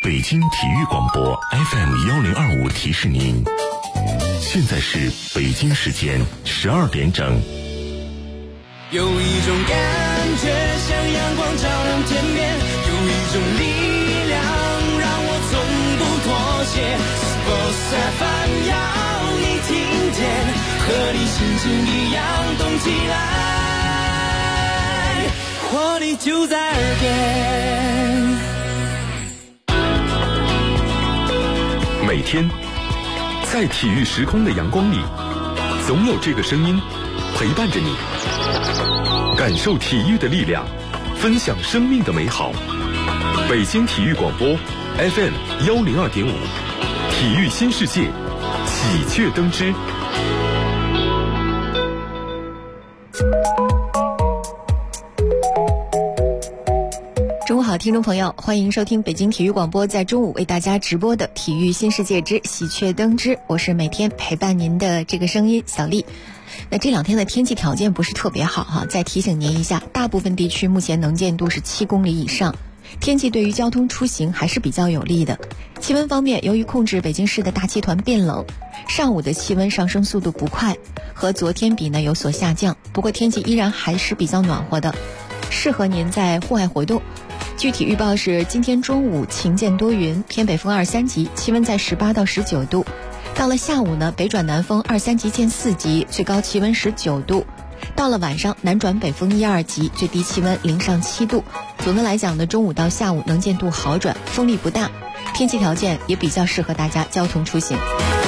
北京体育广播 FM1025提示您，现在是北京时间12点整。 有一种感觉像阳光照亮天边，有一种力量让我从不妥协。Sports FM 要你听见，和你心情一样动起来，活力就在耳边。 每天在体育时空的阳光里，总有这个声音陪伴着你，感受体育的力量，分享生命的美好。北京体育广播 FM102.5，体育新世界，喜鹊登枝。 中午好，听众朋友，欢迎收听北京体育广播在中午为大家直播的体育新世界之喜鹊登枝，我是每天陪伴您的这个声音小丽。那这两天的天气条件不是特别好哈，再提醒您一下，大部分地区目前能见度是7公里以上，天气对于交通出行还是比较有利的。气温方面，由于控制北京市的大气团变冷，上午的气温上升速度不快，和昨天比呢有所下降，不过天气依然还是比较暖和的，适合您在户外活动。具体预报是今天中午晴间多云，偏北风2、3级，气温在18到19度。到了下午呢，北转南风2、3级见4级，最高气温19度。到了晚上，南转北风1、2级，最低气温0上7度。总的来讲呢，中午到下午能见度好转，风力不大，天气条件也比较适合大家交通出行。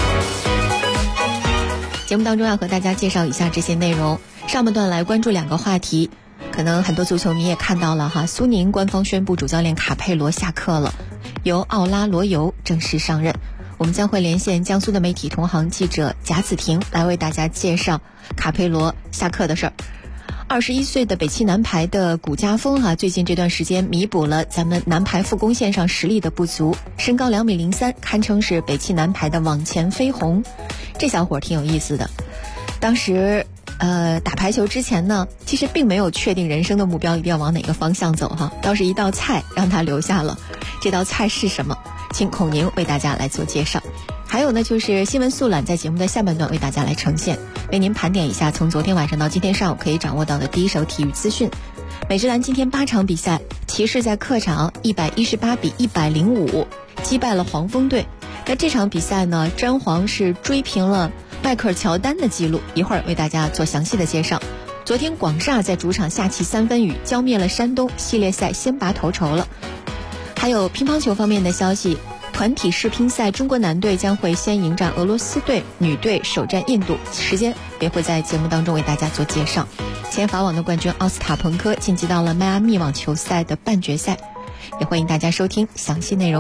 节目当中要和大家介绍一下这些内容，上半段来关注2个话题。可能很多足球迷也看到了哈，苏宁官方宣布主教练卡佩罗下课了，由奥拉罗尤正式上任。我们将会连线江苏的媒体同行记者贾子婷来为大家介绍卡佩罗下课的事儿。21岁的北汽男排的谷家锋最近这段时间弥补了咱们男排副攻线上实力的不足，身高2.03米，堪称是北汽男排的往前飞鸿。这小伙挺有意思的，当时打排球之前呢，其实并没有确定人生的目标一定要往哪个方向走哈，倒是一道菜让他留下了。这道菜是什么？请孔宁为大家来做介绍。还有呢，就是新闻速览在节目的下半段为大家来呈现，为您盘点一下从昨天晚上到今天上午可以掌握到的第一手体育资讯。美职篮今天8场比赛，骑士在客场118比105击败了黄蜂队。那这场比赛呢，詹皇是追平了迈克尔乔丹的记录，一会儿为大家做详细的介绍。昨天广厦在主场下起3分雨，浇灭了山东，系列赛先拔头筹了。还有乒乓球方面的消息，团体世乒赛中国男队将会先迎战俄罗斯队，女队首战印度，时间也会在节目当中为大家做介绍。前法网的冠军奥斯塔彭科晋级到了迈阿密网球赛的半决赛，也欢迎大家收听详细内容。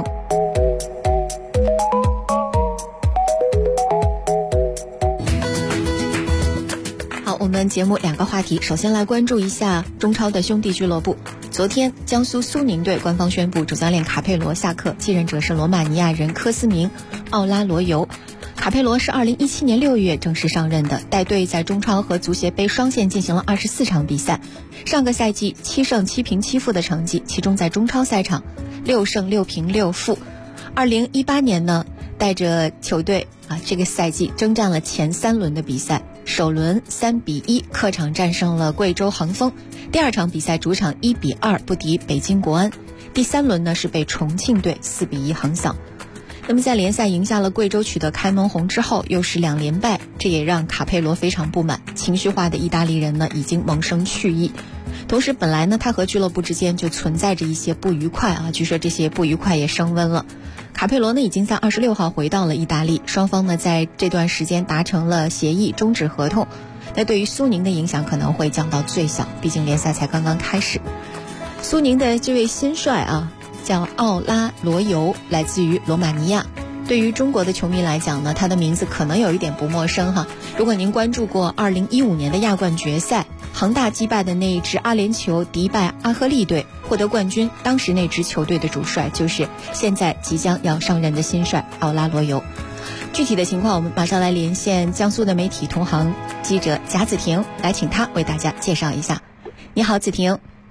我们节目2个话题，首先来关注一下中超的兄弟俱乐部。昨天江苏苏宁队官方宣布主教练卡佩罗下课，继任者是罗马尼亚人科斯明·奥拉罗尤。卡佩罗是2017年6月正式上任的，带队在中超和足协杯双线进行了24场比赛，上个赛季7胜7平7负的成绩，其中在中超赛场6胜6平6负。2018年呢，带着球队这个赛季征战了前3轮的比赛，首轮3比1客场战胜了贵州恒丰，第2场比赛主场1比2不敌北京国安，第3轮呢是被重庆队4比1横扫。那么在联赛赢下了贵州取得开门红之后，又是2连败，这也让卡佩罗非常不满，情绪化的意大利人呢已经萌生去意。同时本来呢他和俱乐部之间就存在着一些不愉快据说这些不愉快也升温了。卡佩罗呢已经在26号回到了意大利，双方呢在这段时间达成了协议，终止合同。那对于苏宁的影响可能会降到最小，毕竟联赛才刚刚开始。苏宁的这位新帅叫奥拉罗尤，来自于罗马尼亚。对于中国的球迷来讲呢，他的名字可能有一点不陌生如果您关注过2015年的亚冠决赛，恒大击败的那一支阿联酋迪拜阿赫利队获得冠军，当时那支球队的主帅就是现在即将要上任的新帅奥拉罗尤。具体的情况我们马上来连线江苏的媒体同行记者贾子婷，来请他为大家介绍一下。你好，子婷。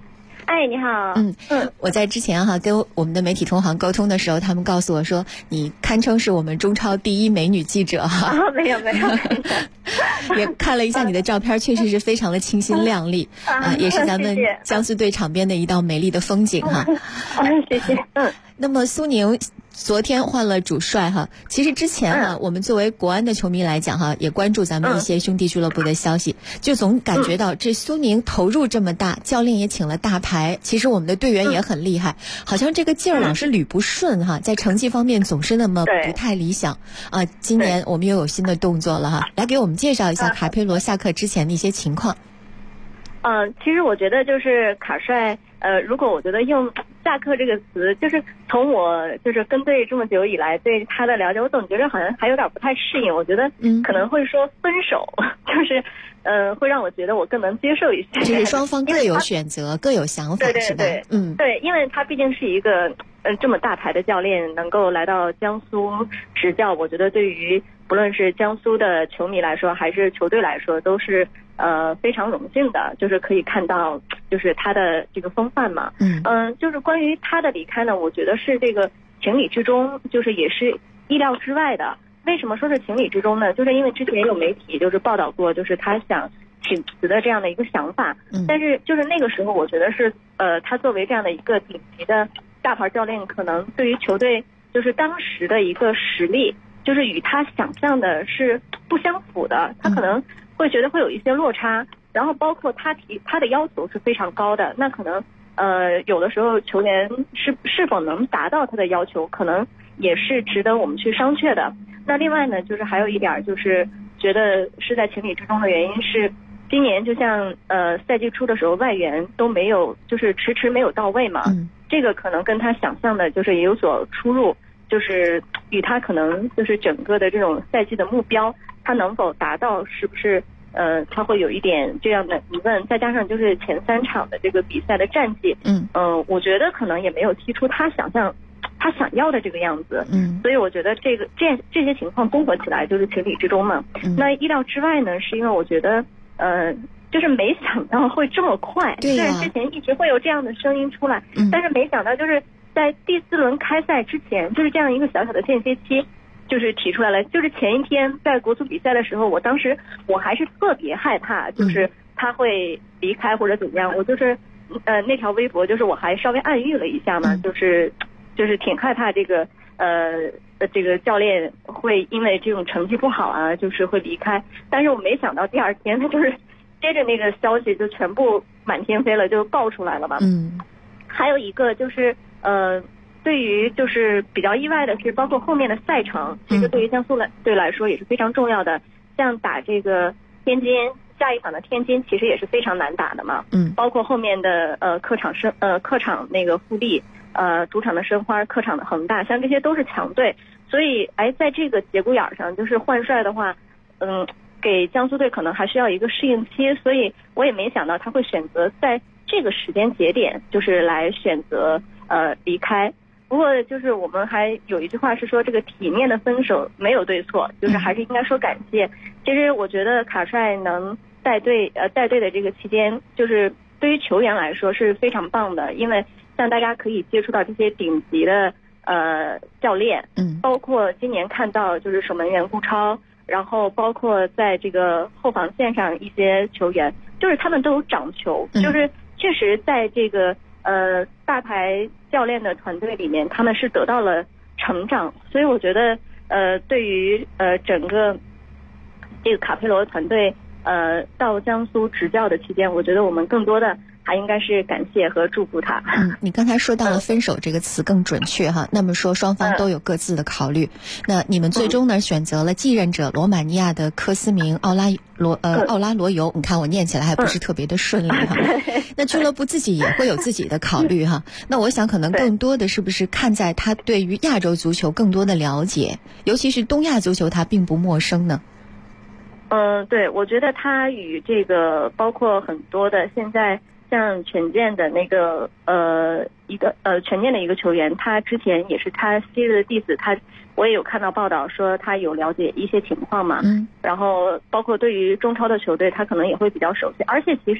哎，你好。 我在之前跟我们的媒体同行沟通的时候，他们告诉我说，你堪称是我们中超第一美女记者哈。 没有。 也看了一下你的照片，确实是非常的清新亮丽也是咱们江苏队场边的一道美丽的风景哈。 谢谢。 那么苏宁昨天换了主帅哈，其实之前我们作为国安的球迷来讲哈，也关注咱们一些兄弟俱乐部的消息，就总感觉到这苏宁投入这么大，教练也请了大牌，其实我们的队员也很厉害，好像这个劲儿老是捋不顺哈，在成绩方面总是那么不太理想今年我们又有新的动作了哈，来给我们介绍一下卡佩罗下课之前的一些情况。 其实我觉得就是卡帅，如果我觉得用下课这个词，就是从我就是跟队这么久以来对他的了解，我总觉得好像还有点不太适应。我觉得可能会说分手，就是会让我觉得我更能接受一些。 就是双方各有选择，各有想法，是吧？ 对，因为他毕竟是一个这么大牌的教练，能够来到江苏执教，我觉得对于不论是江苏的球迷来说，还是球队来说，都是非常荣幸的，就是可以看到就是他的这个风范嘛。就是关于他的离开呢，我觉得是这个情理之中，就是也是意料之外的。为什么说是情理之中呢？就是因为之前有媒体就是报道过，就是他想请辞的这样的一个想法。但是就是那个时候，我觉得是他作为这样的一个顶级的大牌教练，可能对于球队就是当时的一个实力，就是与他想象的是不相符的，他可能会觉得会有一些落差。然后包括他的要求是非常高的，那可能有的时候球员是否能达到他的要求，可能也是值得我们去商榷的。那另外呢，就是还有一点就是觉得是在情理之中的原因是，今年就像赛季初的时候外援都没有，就是迟没有到位嘛。这个可能跟他想象的就是也有所出入，就是与他可能就是整个的这种赛季的目标，他能否达到，是不是他会有一点这样的疑问。再加上就是前3场的这个比赛的战绩，我觉得可能也没有踢出他想要的这个样子。所以我觉得这些情况综合起来就是情理之中嘛。那意料之外呢，是因为我觉得就是没想到会这么快。虽然之前一直会有这样的声音出来，但是没想到就是在第4轮开赛之前，就是这样一个小小的间歇期，就是提出来了。就是前一天在国足比赛的时候，当时我还是特别害怕，就是他会离开或者怎么样。我就是那条微博就是我还稍微暗喻了一下嘛，就是挺害怕这个教练会因为这种成绩不好啊，就是会离开。但是我没想到第2天他就是接着那个消息就全部满天飞了，就爆出来了嘛。还有一个就是对于就是比较意外的是，包括后面的赛程，其实对于江苏队来说也是非常重要的。像打这个天津，下一场的天津其实也是非常难打的嘛。包括后面的客场那个富力，主场的申花，客场的恒大，像这些都是强队。所以在这个节骨眼上，就是换帅的话，给江苏队可能还需要一个适应期。所以我也没想到他会选择在这个时间节点，就是来选择离开。不过就是我们还有一句话是说，这个体面的分手没有对错，就是还是应该说感谢。其实我觉得卡帅能带队的这个期间，就是对于球员来说是非常棒的，因为像大家可以接触到这些顶级的教练，包括今年看到就是守门员顾超，然后包括在这个后防线上一些球员，就是他们都有掌球，就是确实在这个大牌教练的团队里面，他们是得到了成长。所以我觉得对于整个这个卡佩罗团队到江苏执教的期间，我觉得我们更多的还应该是感谢和祝福他。 你刚才说到了分手这个词更准确哈，那么说双方都有各自的考虑。那你们最终呢选择了继任者罗马尼亚的科斯明奥拉罗尤，你看我念起来还不是特别的顺利哈。那俱乐部自己也会有自己的考虑哈。那我想可能更多的是不是看在他对于亚洲足球更多的了解，尤其是东亚足球他并不陌生呢？ 对，我觉得他与这个包括很多的现在像权健的那个权健的一个球员，他之前也是他昔日的弟子，我也有看到报道说他有了解一些情况嘛。然后包括对于中超的球队，他可能也会比较熟悉。而且其实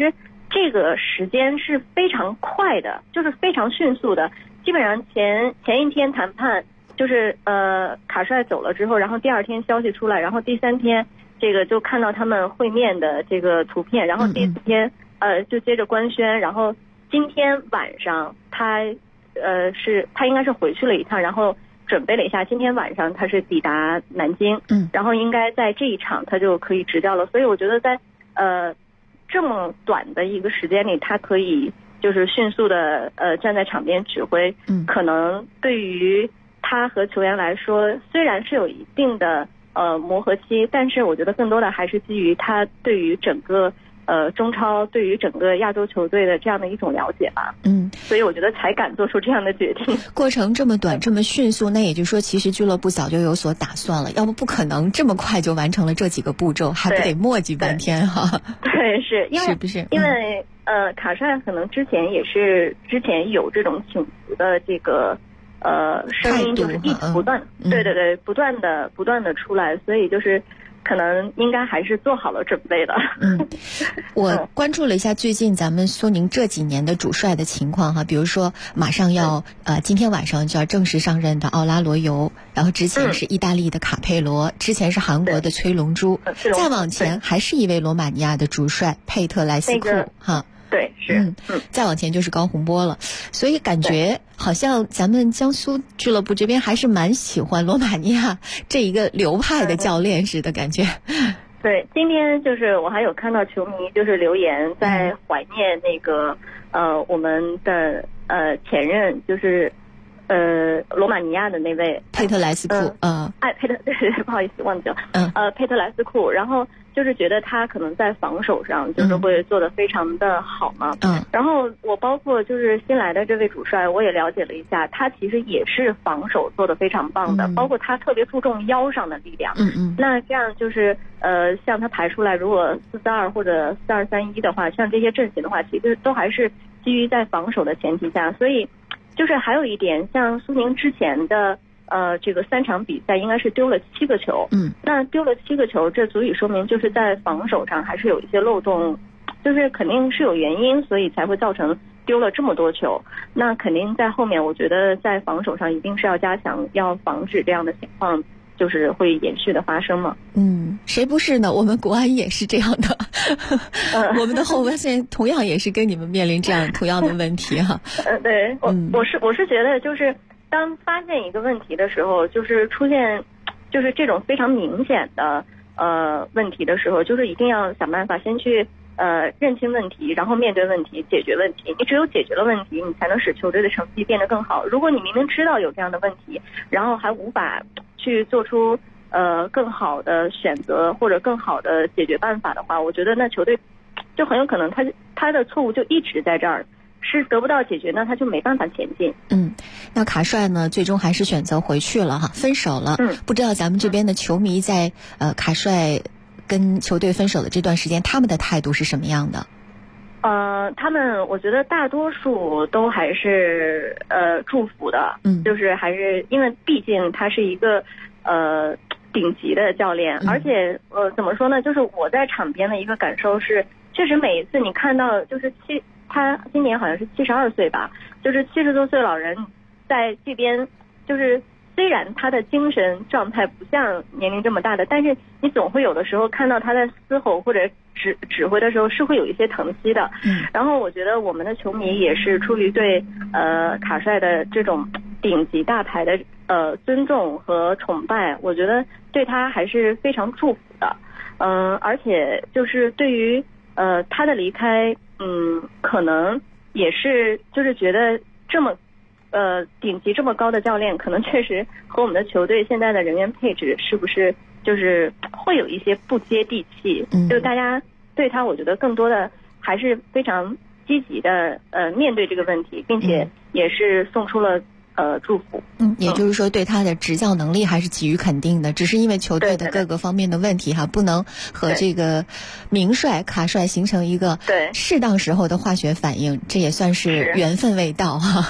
这个时间是非常快的，就是非常迅速的。基本上前一天谈判，就是卡帅走了之后，然后第二天消息出来，然后第三天这个就看到他们会面的这个图片，然后第四天就接着官宣，然后今天晚上他应该是回去了一趟，然后准备了一下，今天晚上他是抵达南京，然后应该在这一场他就可以执教了。所以我觉得在这么短的一个时间里，他可以就是迅速的站在场边指挥，可能对于他和球员来说，虽然是有一定的磨合期，但是我觉得更多的还是基于他对于整个中超，对于整个亚洲球队的这样的一种了解吧。所以我觉得才敢做出这样的决定。 过程这么短，这么迅速，那也就是说，其实俱乐部早就有所打算了，要不不可能这么快就完成了这几个步骤，还不得磨叽半天哈？ 对，是因为是不是？ 因为卡帅可能之前有这种请辞的这个声音，就是一直不断，对，不断的出来，所以就是可能应该还是做好了准备的。 我关注了一下最近咱们苏宁这几年的主帅的情况哈，比如说马上要今天晚上就要正式上任的奥拉罗尤，然后之前是意大利的卡佩罗，之前是韩国的崔龙洙，再往前还是一位罗马尼亚的主帅佩特莱斯库哈。 对，是， 再往前就是高洪波了，所以感觉好像咱们江苏俱乐部这边还是蛮喜欢罗马尼亚这一个流派的教练似的感觉。 对，今天就是我还有看到球迷就是留言在怀念那个我们的前任就是罗马尼亚的那位佩特莱斯库， 不好意思忘记了，佩特莱斯库，然后就是觉得他可能在防守上就是会做得非常的好嘛，然后我包括就是新来的这位主帅，我也了解了一下，他其实也是防守做得非常棒的，包括他特别注重腰上的力量，那这样就是像他排出来，如果4-4-2或者4-2-3-1的话，像这些阵型的话，其实都还是基于在防守的前提下，所以就是还有一点，像苏宁之前的这个3场比赛应该是丢了7个球，那丢了7个球，这足以说明就是在防守上还是有一些漏洞，就是肯定是有原因，所以才会造成丢了这么多球。那肯定在后面，我觉得在防守上一定是要加强，要防止这样的情况就是会延续的发生嘛。 谁不是呢？我们国安也是这样的，我们的后卫线同样也是跟你们面临这样同样的问题哈。 对，我是觉得就是当发现一个问题的时候，就是出现就是这种非常明显的问题的时候，就是一定要想办法先去认清问题，然后面对问题，解决问题。你只有解决了问题，你才能使球队的成绩变得更好。如果你明明知道有这样的问题，然后还无法去做出更好的选择或者更好的解决办法的话，我觉得那球队就很有可能他的错误就一直在这儿，是得不到解决，那他就没办法前进。 那卡帅呢，最终还是选择回去了哈，分手了。不知道咱们这边的球迷在卡帅跟球队分手的这段时间，他们的态度是什么样的？ 他们我觉得大多数都还是祝福的，就是还是因为毕竟他是一个顶级的教练，而且怎么说呢，就是我在场边的一个感受是，确实每一次你看到就是他今年好像是72岁吧，就是70多岁老人在这边，就是虽然他的精神状态不像年龄这么大的，但是你总会有的时候看到他在嘶吼或者指挥的时候是会有一些疼惜的。然后我觉得我们的球迷也是出于对卡帅的这种顶级大牌的尊重和崇拜，我觉得对他还是非常祝福的。而且就是对于他的离开，可能也是就是觉得这么顶级这么高的教练，可能确实和我们的球队现在的人员配置是不是就是会有一些不接地气，就大家对他我觉得更多的还是非常积极的面对这个问题，并且也是送出了祝福。 也就是说对他的执教能力还是给予肯定的，只是因为球队的各个方面的问题哈，不能和这个名帅卡帅形成一个适当时候的化学反应，这也算是缘分未到哈。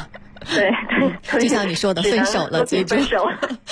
对， 就像你说的，分手了，最终分手。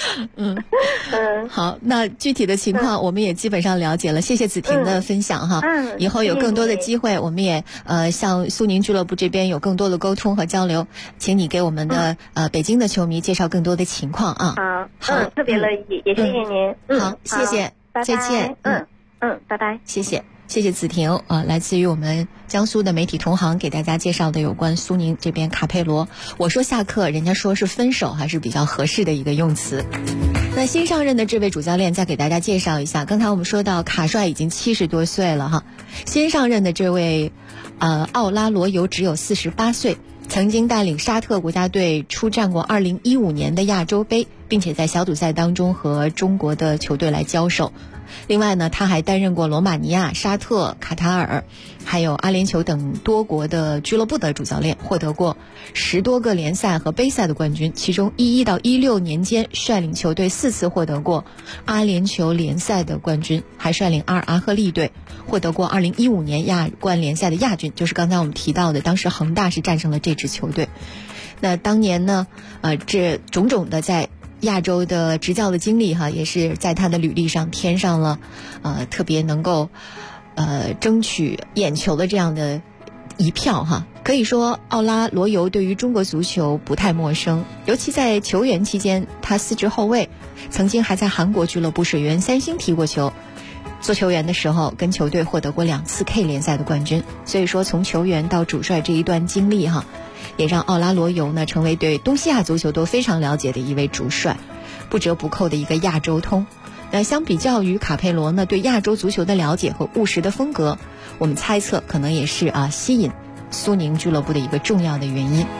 好，那具体的情况我们也基本上了解了，谢谢子婷的分享哈。以后有更多的机会，我们也向苏宁俱乐部这边有更多的沟通和交流，请你给我们的北京的球迷介绍更多的情况啊。 好，特别乐意，也谢谢您。 好，谢谢，再见。 拜拜。 谢谢子婷来自于我们江苏的媒体同行给大家介绍的有关苏宁这边卡佩罗。我说下课，人家说是分手，还是比较合适的一个用词。那新上任的这位主教练再给大家介绍一下，刚才我们说到卡帅已经70多岁了哈，新上任的这位奥拉罗尤只有48岁，曾经带领沙特国家队出战过2015年的亚洲杯，并且在小组赛当中和中国的球队来交手。另外呢，他还担任过罗马尼亚、沙特、卡塔尔还有阿联酋等多国的俱乐部的主教练，获得过10多个联赛和杯赛的冠军，其中11到16年间率领球队4次获得过阿联酋联赛的冠军，还率领阿尔阿赫利队获得过2015年亚冠联赛的亚军，就是刚才我们提到的当时恒大是战胜了这支球队。那当年呢这种种的在亚洲的执教的经历哈，也是在他的履历上添上了特别能够争取眼球的这样的一票哈。可以说奥拉罗尤对于中国足球不太陌生，尤其在球员期间，他4支后卫，曾经还在韩国俱乐部水原三星踢过球，做球员的时候跟球队获得过2次 K 联赛的冠军。所以说从球员到主帅这一段经历哈，也让奥拉罗尤呢成为对东西亚足球都非常了解的一位主帅，不折不扣的一个亚洲通。那相比较于卡佩罗呢，对亚洲足球的了解和务实的风格，我们猜测可能也是吸引苏宁俱乐部的一个重要的原因。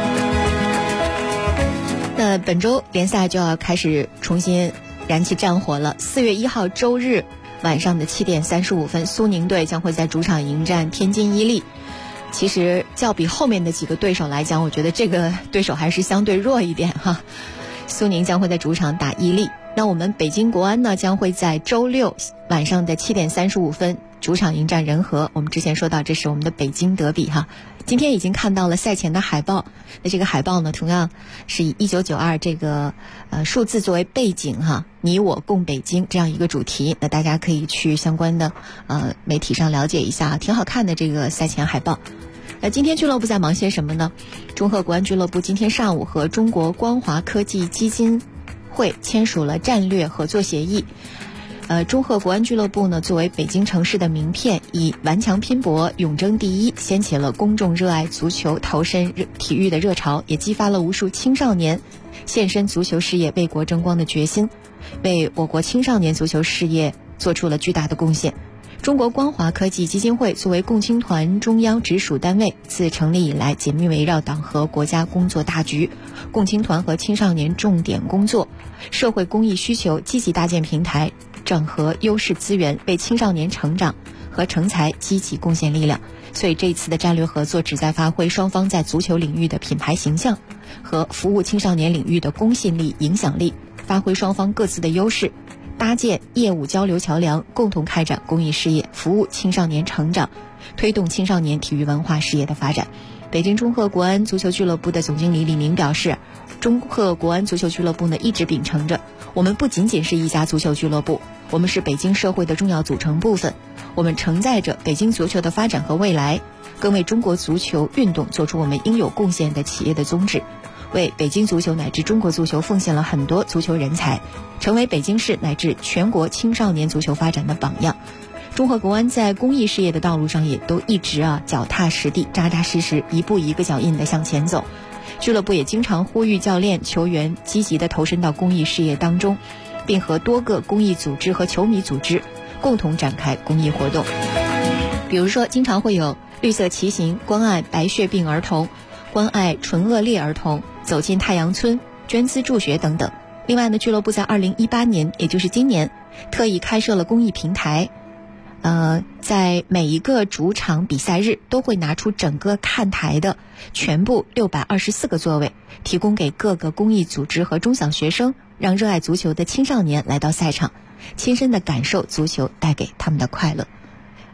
那本周联赛就要开始重新燃起战火了。4月1号周日晚上的7点35分，苏宁队将会在主场迎战天津伊利。其实较比后面的几个对手来讲，我觉得这个对手还是相对弱一点哈。苏宁将会在主场打伊利。那我们北京国安呢，将会在周六晚上的7点35分主场迎战人和。我们之前说到这是我们的北京德比哈。今天已经看到了赛前的海报，那这个海报呢同样是以1992这个数字作为背景哈，你我共北京这样一个主题。那大家可以去相关的媒体上了解一下，挺好看的这个赛前海报。那今天俱乐部在忙些什么呢？中赫国安俱乐部今天上午和中国光华科技基金会签署了战略合作协议。中赫国安俱乐部呢，作为北京城市的名片，以顽强拼搏、勇争第一，掀起了公众热爱足球、投身体育的热潮，也激发了无数青少年献身足球事业、为国争光的决心，为我国青少年足球事业做出了巨大的贡献。中国光华科技基金会作为共青团中央直属单位，自成立以来紧密围绕党和国家工作大局、共青团和青少年重点工作、社会公益需求，积极搭建平台，整合优势资源，为青少年成长和成才积极贡献力量。所以这一次的战略合作旨在发挥双方在足球领域的品牌形象和服务青少年领域的公信力、影响力，发挥双方各自的优势，搭建业务交流桥梁，共同开展公益事业，服务青少年成长，推动青少年体育文化事业的发展。北京中赫国安足球俱乐部的总经理李明表示，中赫国安足球俱乐部呢一直秉承着，我们不仅仅是一家足球俱乐部，我们是北京社会的重要组成部分，我们承载着北京足球的发展和未来，更为中国足球运动做出我们应有贡献的企业的宗旨，为北京足球乃至中国足球奉献了很多足球人才，成为北京市乃至全国青少年足球发展的榜样。中赫国安在公益事业的道路上也都一直脚踏实地、扎扎实实、一步一个脚印地向前走。俱乐部也经常呼吁教练、球员积极地投身到公益事业当中，并和多个公益组织和球迷组织共同展开公益活动。比如说，经常会有绿色骑行、关爱白血病儿童、关爱唇腭裂儿童、走进太阳村、捐资助学等等。另外呢，俱乐部在2018年，也就是今年，特意开设了公益平台，在每一个主场比赛日都会拿出整个看台的全部624个座位，提供给各个公益组织和中小学生，让热爱足球的青少年来到赛场，亲身的感受足球带给他们的快乐。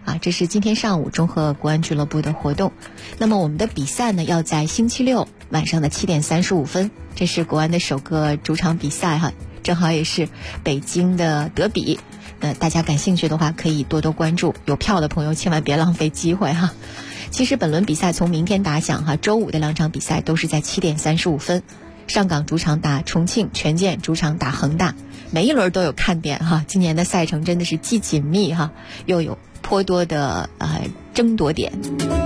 啊，这是今天上午中赫国安俱乐部的活动。那么我们的比赛呢，要在星期六晚上的7点35分，这是国安的首个主场比赛哈，正好也是北京的德比。大家感兴趣的话可以多多关注，有票的朋友千万别浪费机会哈。其实本轮比赛从明天打响哈，周五的2场比赛都是在7点35分，上港主场打重庆，权健主场打恒大，每一轮都有看点哈。今年的赛程真的是既紧密哈，又有颇多的争夺点。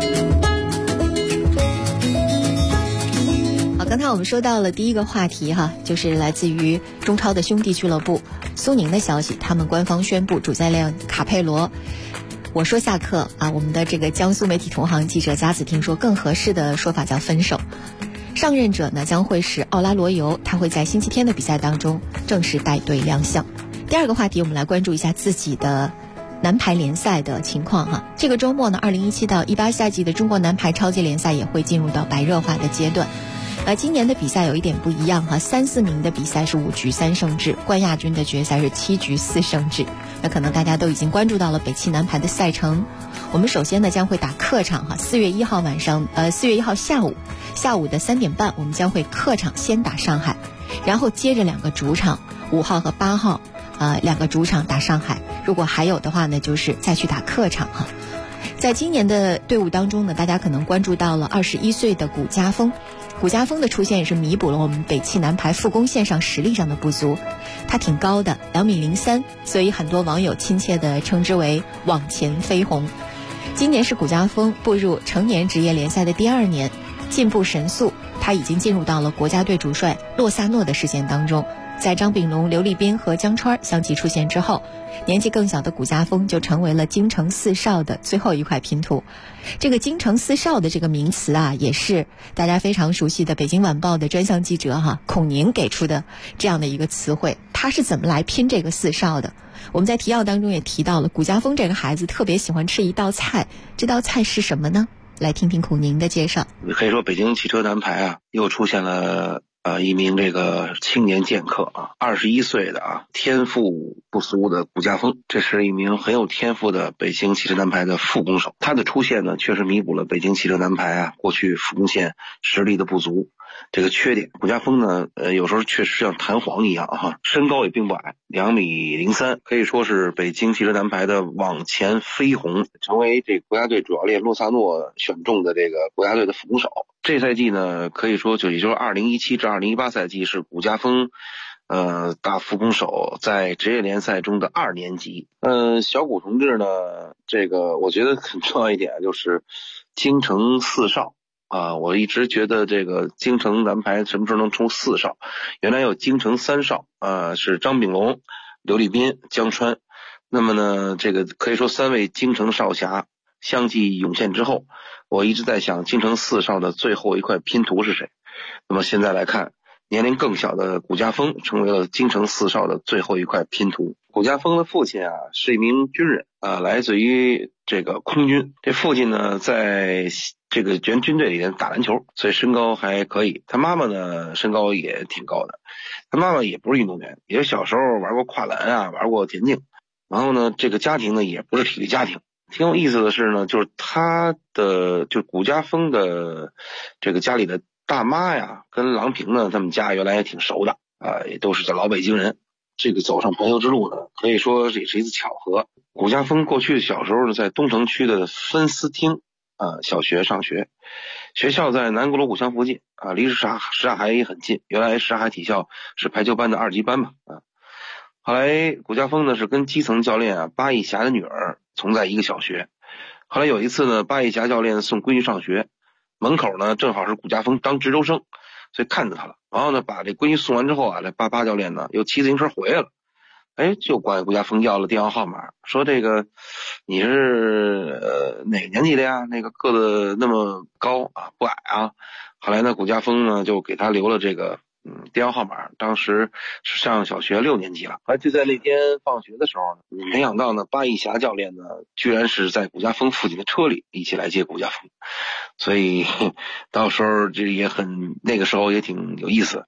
好，刚才我们说到了第一个话题哈，就是来自于中超的兄弟俱乐部苏宁的消息，他们官方宣布主教练卡佩罗，我说下课啊，我们的这个江苏媒体同行记者贾子听说更合适的说法叫分手。上任者呢将会是奥拉罗尤，他会在星期天的比赛当中正式带队亮相。第二个话题，我们来关注一下自己的男排联赛的情况哈。这个周末呢，2017到18赛季的中国男排超级联赛也会进入到白热化的阶段。今年的比赛有一点不一样哈，3、4名的比赛是5局3胜制，冠亚军的决赛是7局4胜制。那可能大家都已经关注到了北汽男排的赛程。我们首先呢将会打客场哈，4月1号晚上4月1号下午的3点半，我们将会客场先打上海，然后接着2个主场，5号和8号2个主场打上海，如果还有的话呢就是再去打客场哈。在今年的队伍当中呢，大家可能关注到了21岁的谷家锋。谷家锋的出现也是弥补了我们北汽男排副攻线上实力上的不足。他挺高的，2.03米，所以很多网友亲切地称之为往前飞鸿。今年是谷家锋步入成年职业联赛的第2年，进步神速，他已经进入到了国家队主帅洛萨诺的视线当中。在张炳龙、刘立斌和江川相继出现之后，年纪更小的谷家锋就成为了京城4少的最后一块拼图。这个京城4少的这个名词啊，也是大家非常熟悉的北京晚报的专项记者孔宁给出的这样的一个词汇。他是怎么来拼这个4少的？我们在提要当中也提到了，谷家锋这个孩子特别喜欢吃一道菜，这道菜是什么呢？来听听孔宁的介绍。 可以说北京汽车男排啊，又出现了一名这个青年剑客啊，21岁的天赋不俗的谷家锋，这是一名很有天赋的北京汽车男排的副攻手。他的出现呢，确实弥补了北京汽车男排过去副攻线实力的不足这个缺点。谷家锋呢，有时候确实像弹簧一样身高也并不矮，2.03米，可以说是北京汽车男排的往前飞鸿，成为这个国家队主教练洛萨诺选中的这个国家队的副攻手。这赛季呢，可以说也就是2017至2018赛季是谷家锋大副攻手在职业联赛中的2年级。小谷同志呢，这个我觉得很重要一点就是京城4少我一直觉得这个京城男排什么时候能出4少？原来有京城3少是张炳龙、刘立斌、江川。那么呢，这个可以说3位京城少侠相继涌现之后，我一直在想京城4少的最后一块拼图是谁。那么现在来看，年龄更小的谷家锋成为了京城4少的最后一块拼图。谷家锋的父亲是一名军人来自于这个空军。这父亲呢在这个原军队里面打篮球，所以身高还可以。他妈妈呢身高也挺高的，他妈妈也不是运动员，也小时候玩过跨栏玩过田径。然后呢，这个家庭呢也不是体育家庭。挺有意思的是呢，就是谷家锋的这个家里的大妈跟郎平呢他们家原来也挺熟的也都是老北京人。这个走上排球之路呢，可以说也是一次巧合。谷家锋过去小时候呢在东城区的分司厅小学上学，学校在南鼓楼古巷附近离什刹海也很近。原来什刹海体校是排球班的2级班嘛后来谷家锋呢是跟基层教练巴义侠的女儿同在一个小学。后来有一次呢，巴义侠教练送闺女上学，门口呢正好是谷家锋当值周生，所以看着他了。然后呢把这闺女送完之后这巴教练呢又骑自行车回来了，就管谷家锋要了电话号码，说这个你是哪个年级的呀？那个个子那么高不矮后来呢谷家锋呢就给他留了这个电话号码，当时是上小学6年级了。就在那天放学的时候呢，没想到呢巴义侠教练呢居然是在谷家锋父亲的车里一起来接谷家锋，所以到时候这也那个时候也挺有意思。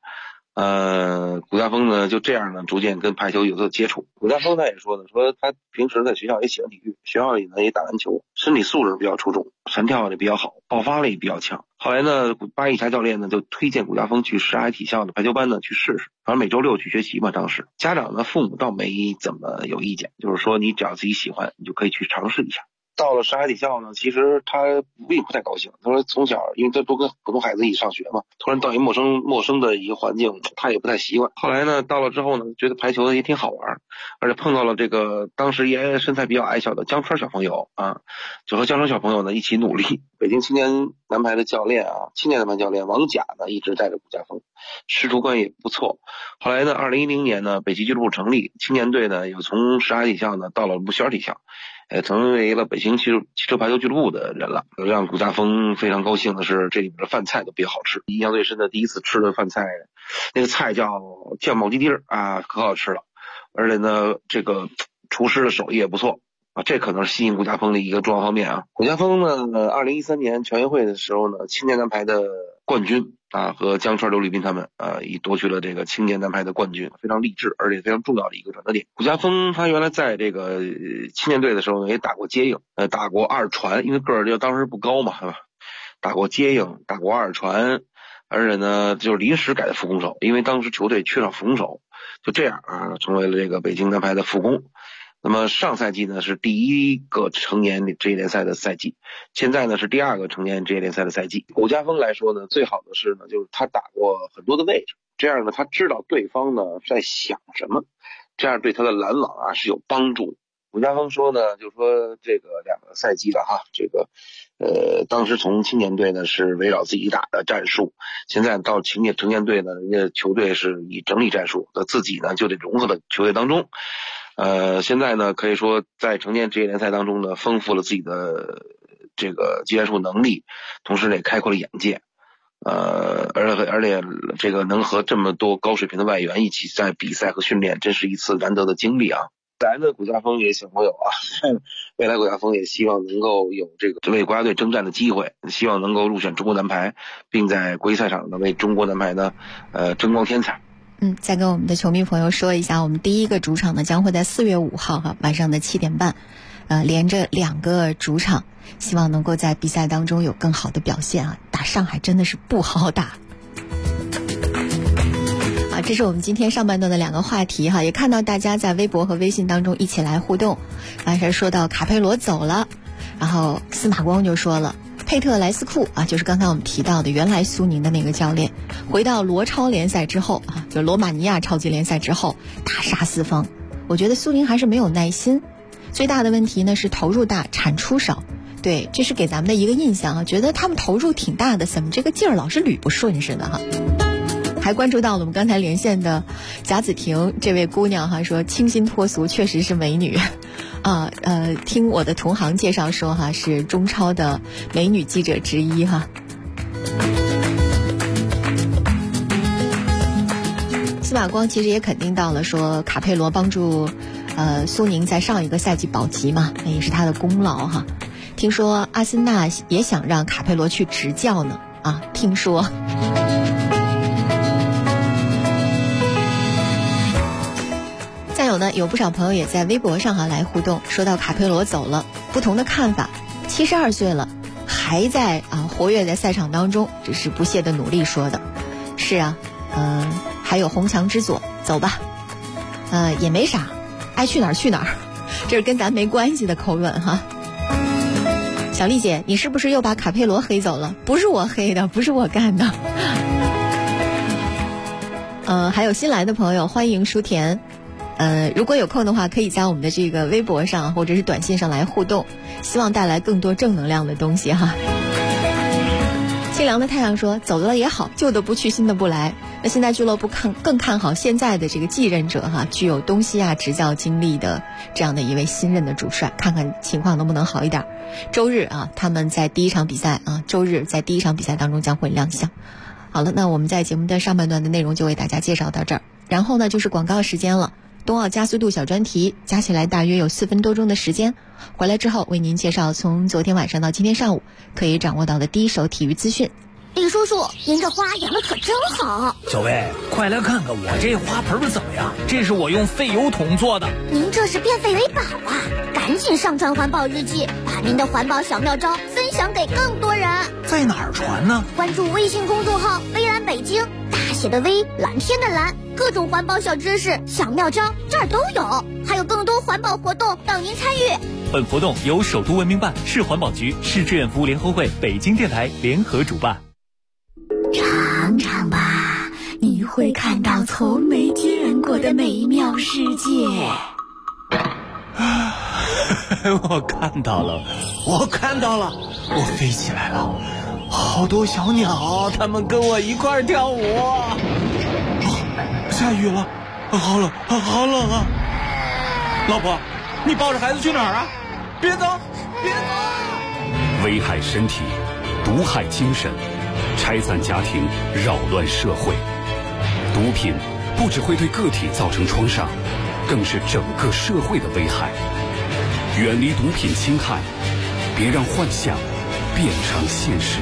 谷家锋呢就这样呢逐渐跟排球有所接触。谷家锋他也说呢，说他平时在学校也喜欢体育，学校里呢也打篮球，身体素质比较出众，弹跳也比较好，爆发力比较强。后来呢，巴以霞教练呢就推荐谷家锋去什刹海体校的排球班呢去试试，反正每周6去学习嘛。当时家长呢父母倒没怎么有意见，就是说你只要自己喜欢，你就可以去尝试一下。到了什刹海体校呢，其实他并不太高兴。他说从小因为他都跟普通孩子一起上学嘛，突然到一陌生的一个环境，他也不太习惯。后来呢，到了之后呢，觉得排球也挺好玩，而且碰到了这个当时也身材比较矮小的江川小朋友啊，就和江川小朋友呢一起努力。北京青年男排的教练啊，青年男排教练王甲呢一直带着谷家锋，师徒关系也不错。后来呢，2010年呢，北汽俱乐部成立，青年队呢又从什刹海体校呢到了木樨体校。成为了北京汽车排球俱乐部的人了。让谷家锋非常高兴的是，这里面的饭菜都比较好吃。印象最深的第一次吃的饭菜，那个菜叫酱爆鸡丁啊，可好吃了。而且呢，这个厨师的手艺也不错啊，这可能是吸引谷家锋的一个重要方面啊。谷家锋呢，2013年全运会的时候呢，青年男排的冠军啊，和江川、刘立斌他们已夺取了这个青年男排的冠军，非常励志而且非常重要的一个转折点。谷家锋他原来在这个青年队的时候呢，也打过接应，打过二传，因为个儿就当时不高嘛，是吧？打过接应，打过二传，而且呢就是临时改的副攻手，因为当时球队缺少副攻手，就这样啊成为了这个北京男排的副攻。那么上赛季呢是第一个成年职业联赛的赛季，现在呢是第二个成年职业联赛的赛季。谷家锋来说呢，最好的是呢就是他打过很多的位置，这样呢他知道对方呢在想什么，这样对他的拦网啊是有帮助的。谷家锋说呢，就说这个2个赛季了哈，这个当时从青年队呢是围绕自己打的战术，现在到成年队呢，人家球队是以整体战术，那自己呢就得融合到球队当中。现在呢可以说在成年职业联赛当中呢，丰富了自己的这个技战术能力，同时也开阔了眼界。而且这个能和这么多高水平的外援一起在比赛和训练，真是一次难得的经历啊。未来的谷家锋也小朋友啊，未来谷家锋也希望能够有这个为国家队征战的机会，希望能够入选中国男排，并在国际赛场呢为中国男排呢争光添彩。 再跟我们的球迷朋友说一下，我们第一个主场呢将会在4月5号哈晚上的7点半，连着2个主场，希望能够在比赛当中有更好的表现啊！打上海真的是不好打。这是我们今天上半段的2个话题哈，也看到大家在微博和微信当中一起来互动。刚才说到卡佩罗走了，然后司马光就说了，佩特莱斯库啊，就是刚才我们提到的原来苏宁的那个教练，回到罗超联赛之后啊，就罗马尼亚超级联赛之后大杀四方。我觉得苏宁还是没有耐心，最大的问题呢是投入大产出少。对，这是给咱们的一个印象啊，觉得他们投入挺大的，怎么这个劲儿老是捋不顺似的哈。还关注到了我们刚才连线的贾子婷这位姑娘哈，说清新脱俗，确实是美女啊。听我的同行介绍说哈，是中超的美女记者之一哈。司马光其实也肯定到了说卡佩罗帮助苏宁在上一个赛季保级嘛，那也是他的功劳哈。听说阿森纳也想让卡佩罗去执教呢啊，听说。再有呢，有不少朋友也在微博上来互动，说到卡佩罗走了，不同的看法。72岁了，还在活跃在赛场当中，这是不懈的努力说的。是啊，还有红墙之左，走吧，也没啥，爱去哪儿去哪儿，这是跟咱没关系的口吻哈。小丽姐，你是不是又把卡佩罗黑走了？不是我黑的，不是我干的。还有新来的朋友，欢迎舒田。如果有空的话，可以在我们的这个微博上或者是短信上来互动，希望带来更多正能量的东西哈。清凉的太阳说，走了也好，旧的不去，新的不来。那现在俱乐部更看好现在的这个继任者哈，具有东西亚执教经历的这样的一位新任的主帅，看看情况能不能好一点。周日他们在第一场比赛周日在第一场比赛当中将会亮相。好了，那我们在节目的上半段的内容就为大家介绍到这儿，然后呢就是广告时间了。冬奥加速度小专题加起来大约有4分多钟的时间，回来之后为您介绍从昨天晚上到今天上午可以掌握到的第一手体育资讯。 李叔叔，您这花养的可真好。 小薇，快来看看我这花盆怎么样？这是我用废油桶做的。 您这是变废为宝啊！赶紧上传环保日记，把您的环保小妙招分享给更多人。 在哪儿传呢？ 关注微信公众号微蓝北京，大写的微，蓝天的蓝，各种环保小知识、小妙招这儿都有，还有更多环保活动等您参与。 本活动由首都文明办、市环保局、市志愿服务联合会、北京电台联合主办。 尝尝吧，你会看到从没见过的美妙世界。 我看到了，我飞起来了，好多小鸟，它们跟我一块儿跳舞。下雨了，好冷啊！老婆，你抱着孩子去哪儿啊？别走！ 危害身体，毒害精神，拆散家庭，扰乱社会。毒品不只会对个体造成创伤，更是整个社会的危害。远离毒品侵害，别让幻想变成现实。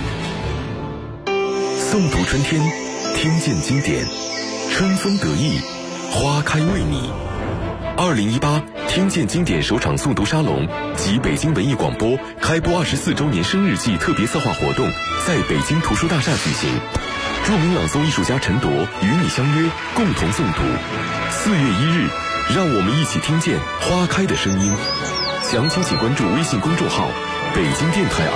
诵读春天，听见经典，春风得意，花开为你。2018听见经典首场诵读沙龙及北京文艺广播开播24周年生日季特别策划活动在北京图书大厦举行。著名朗诵艺术家陈铎与你相约，共同诵读。4月1日，让我们一起听见花开的声音。详情请关注微信公众号北京电台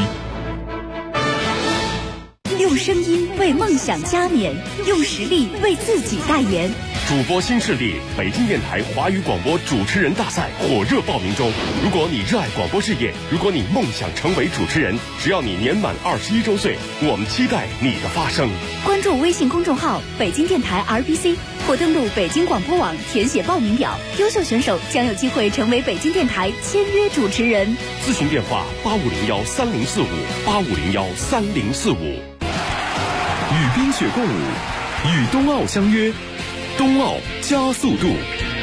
RBC。 用声音为梦想加冕，用实力为自己代言。 主播新势力北京电台华语广播主持人大赛火热报名中。如果你热爱广播事业，如果你梦想成为主持人，只要你年满21周岁，我们期待你的发声。 关注微信公众号北京电台 RBC 或登录北京广播网填写报名表，优秀选手将有机会成为北京电台签约主持人。 咨询电话85013045，85013045。 与冰雪共舞，与冬奥相约，冬奥加速度。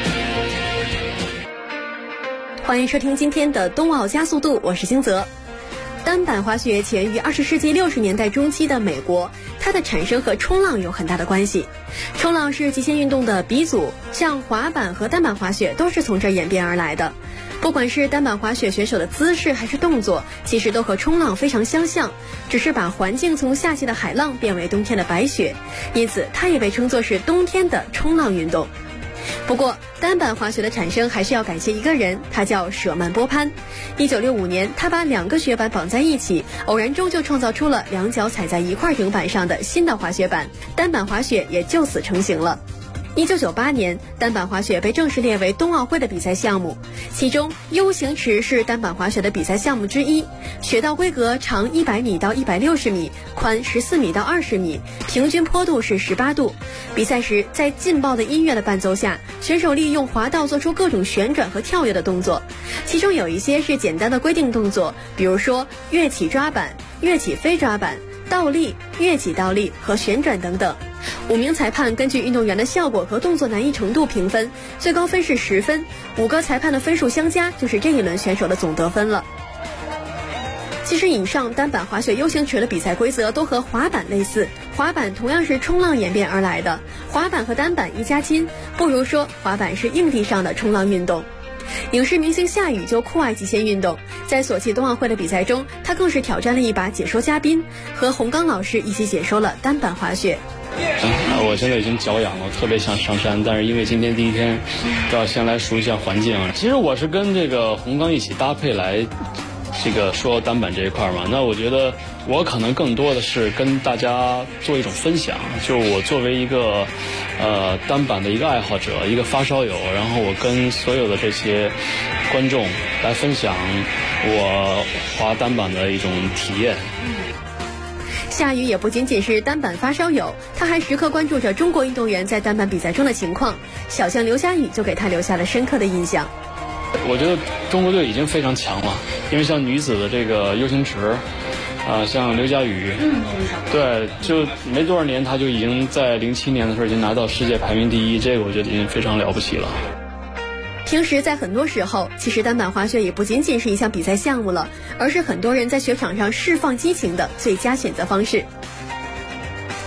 欢迎收听今天的冬奥加速度，我是星泽。单板滑雪起源于20世纪60年代中期的美国，它的产生和冲浪有很大的关系。冲浪是极限运动的鼻祖，像滑板和单板滑雪都是从这儿演变而来的。不管是单板滑雪选手的姿势还是动作，其实都和冲浪非常相像，只是把环境从夏季的海浪变为冬天的白雪，因此它也被称作是冬天的冲浪运动。不过单板滑雪的产生还是要感谢一个人，他叫舍曼波潘。1965年，他把2个雪板绑在一起，偶然中就创造出了2脚踩在一块顶板上的新的滑雪板，单板滑雪也就此成型了。1998年，单板滑雪被正式列为冬奥会的比赛项目，其中 U 型池是单板滑雪的比赛项目之一。雪道规格长100米到160米，宽14米到20米，平均坡度是18度。比赛时，在劲爆的音乐的伴奏下，选手利用滑道做出各种旋转和跳跃的动作，其中有一些是简单的规定动作，比如说跃起抓板、跃起飞抓板、倒立、跃起倒立和旋转等等。5名裁判根据运动员的效果和动作难易程度评分，最高分是10分，5个裁判的分数相加就是这一轮选手的总得分了。其实以上单板滑雪 U 型池的比赛规则都和滑板类似，滑板同样是冲浪演变而来的，滑板和单板一家亲，不如说滑板是硬地上的冲浪运动。影视明星夏雨就酷爱极限运动，在索契冬奥会的比赛中，他更是挑战了一把解说嘉宾，和洪刚老师一起解说了单板滑雪。 我现在已经脚痒了，特别想上山，但是因为今天第一天，都要先来熟悉一下环境。其实我是跟这个洪刚一起搭配来这个说单板这一块嘛，那我觉得我可能更多的是跟大家做一种分享，就我作为一个单板的一个爱好者，一个发烧友，然后我跟所有的这些观众来分享我滑单板的一种体验。 夏雨也不仅仅是单板发烧友，他还时刻关注着中国运动员在单板比赛中的情况，小将刘佳宇就给他留下了深刻的印象。 我觉得中国队已经非常强了，因为像女子的这个 U 型池像刘佳宇，对，就没多少年他就已经在07年的时候已经拿到世界排名第1，这个我觉得已经非常了不起了。 平时在很多时候，其实单板滑雪也不仅仅是一项比赛项目了，而是很多人在雪场上释放激情的最佳选择方式。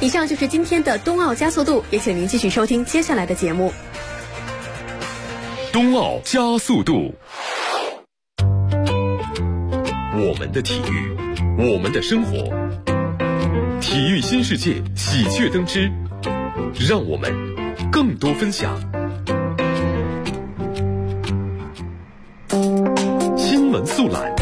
以上就是今天的冬奥加速度，也请您继续收听接下来的节目。 冬奥加速度，我们的体育，我们的生活，体育新世界喜鹊登枝，让我们更多分享。新闻速览。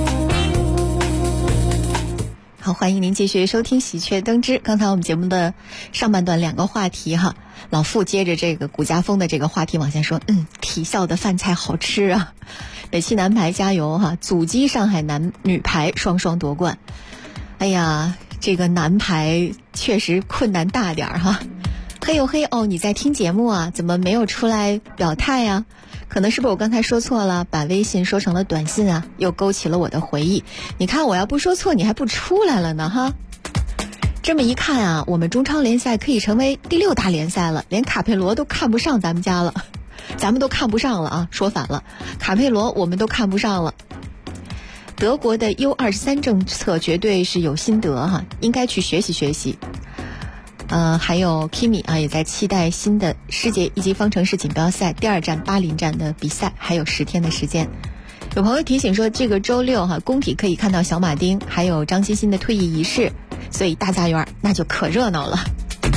好，欢迎您继续收听喜鹊登枝。刚才我们节目的上半段两个话题哈，老傅接着这个谷家风的这个话题往下说，体校的饭菜好吃啊，北汽男排加油哈，阻击上海女排双双夺冠。哎呀，这个男排确实困难大点哈。嘿呦嘿哦，你在听节目啊？怎么没有出来表态呀？可能是不是我刚才说错了，把微信说成了短信啊，又勾起了我的回忆。你看我要不说错，你还不出来了呢哈。这么一看啊，我们中超联赛可以成为第6大联赛了，连卡佩罗都看不上咱们家了，咱们都看不上了啊，说反了，卡佩罗我们都看不上了。德国的 U23 政策绝对是有心得哈，应该去学习学习。还有 Kimi 啊，也在期待新的世界一级方程式锦标赛第2站巴林站的比赛，还有10天的时间。有朋友提醒说，这个周6哈，工体可以看到小马丁还有张欣欣的退役仪式，所以大家园那就可热闹了。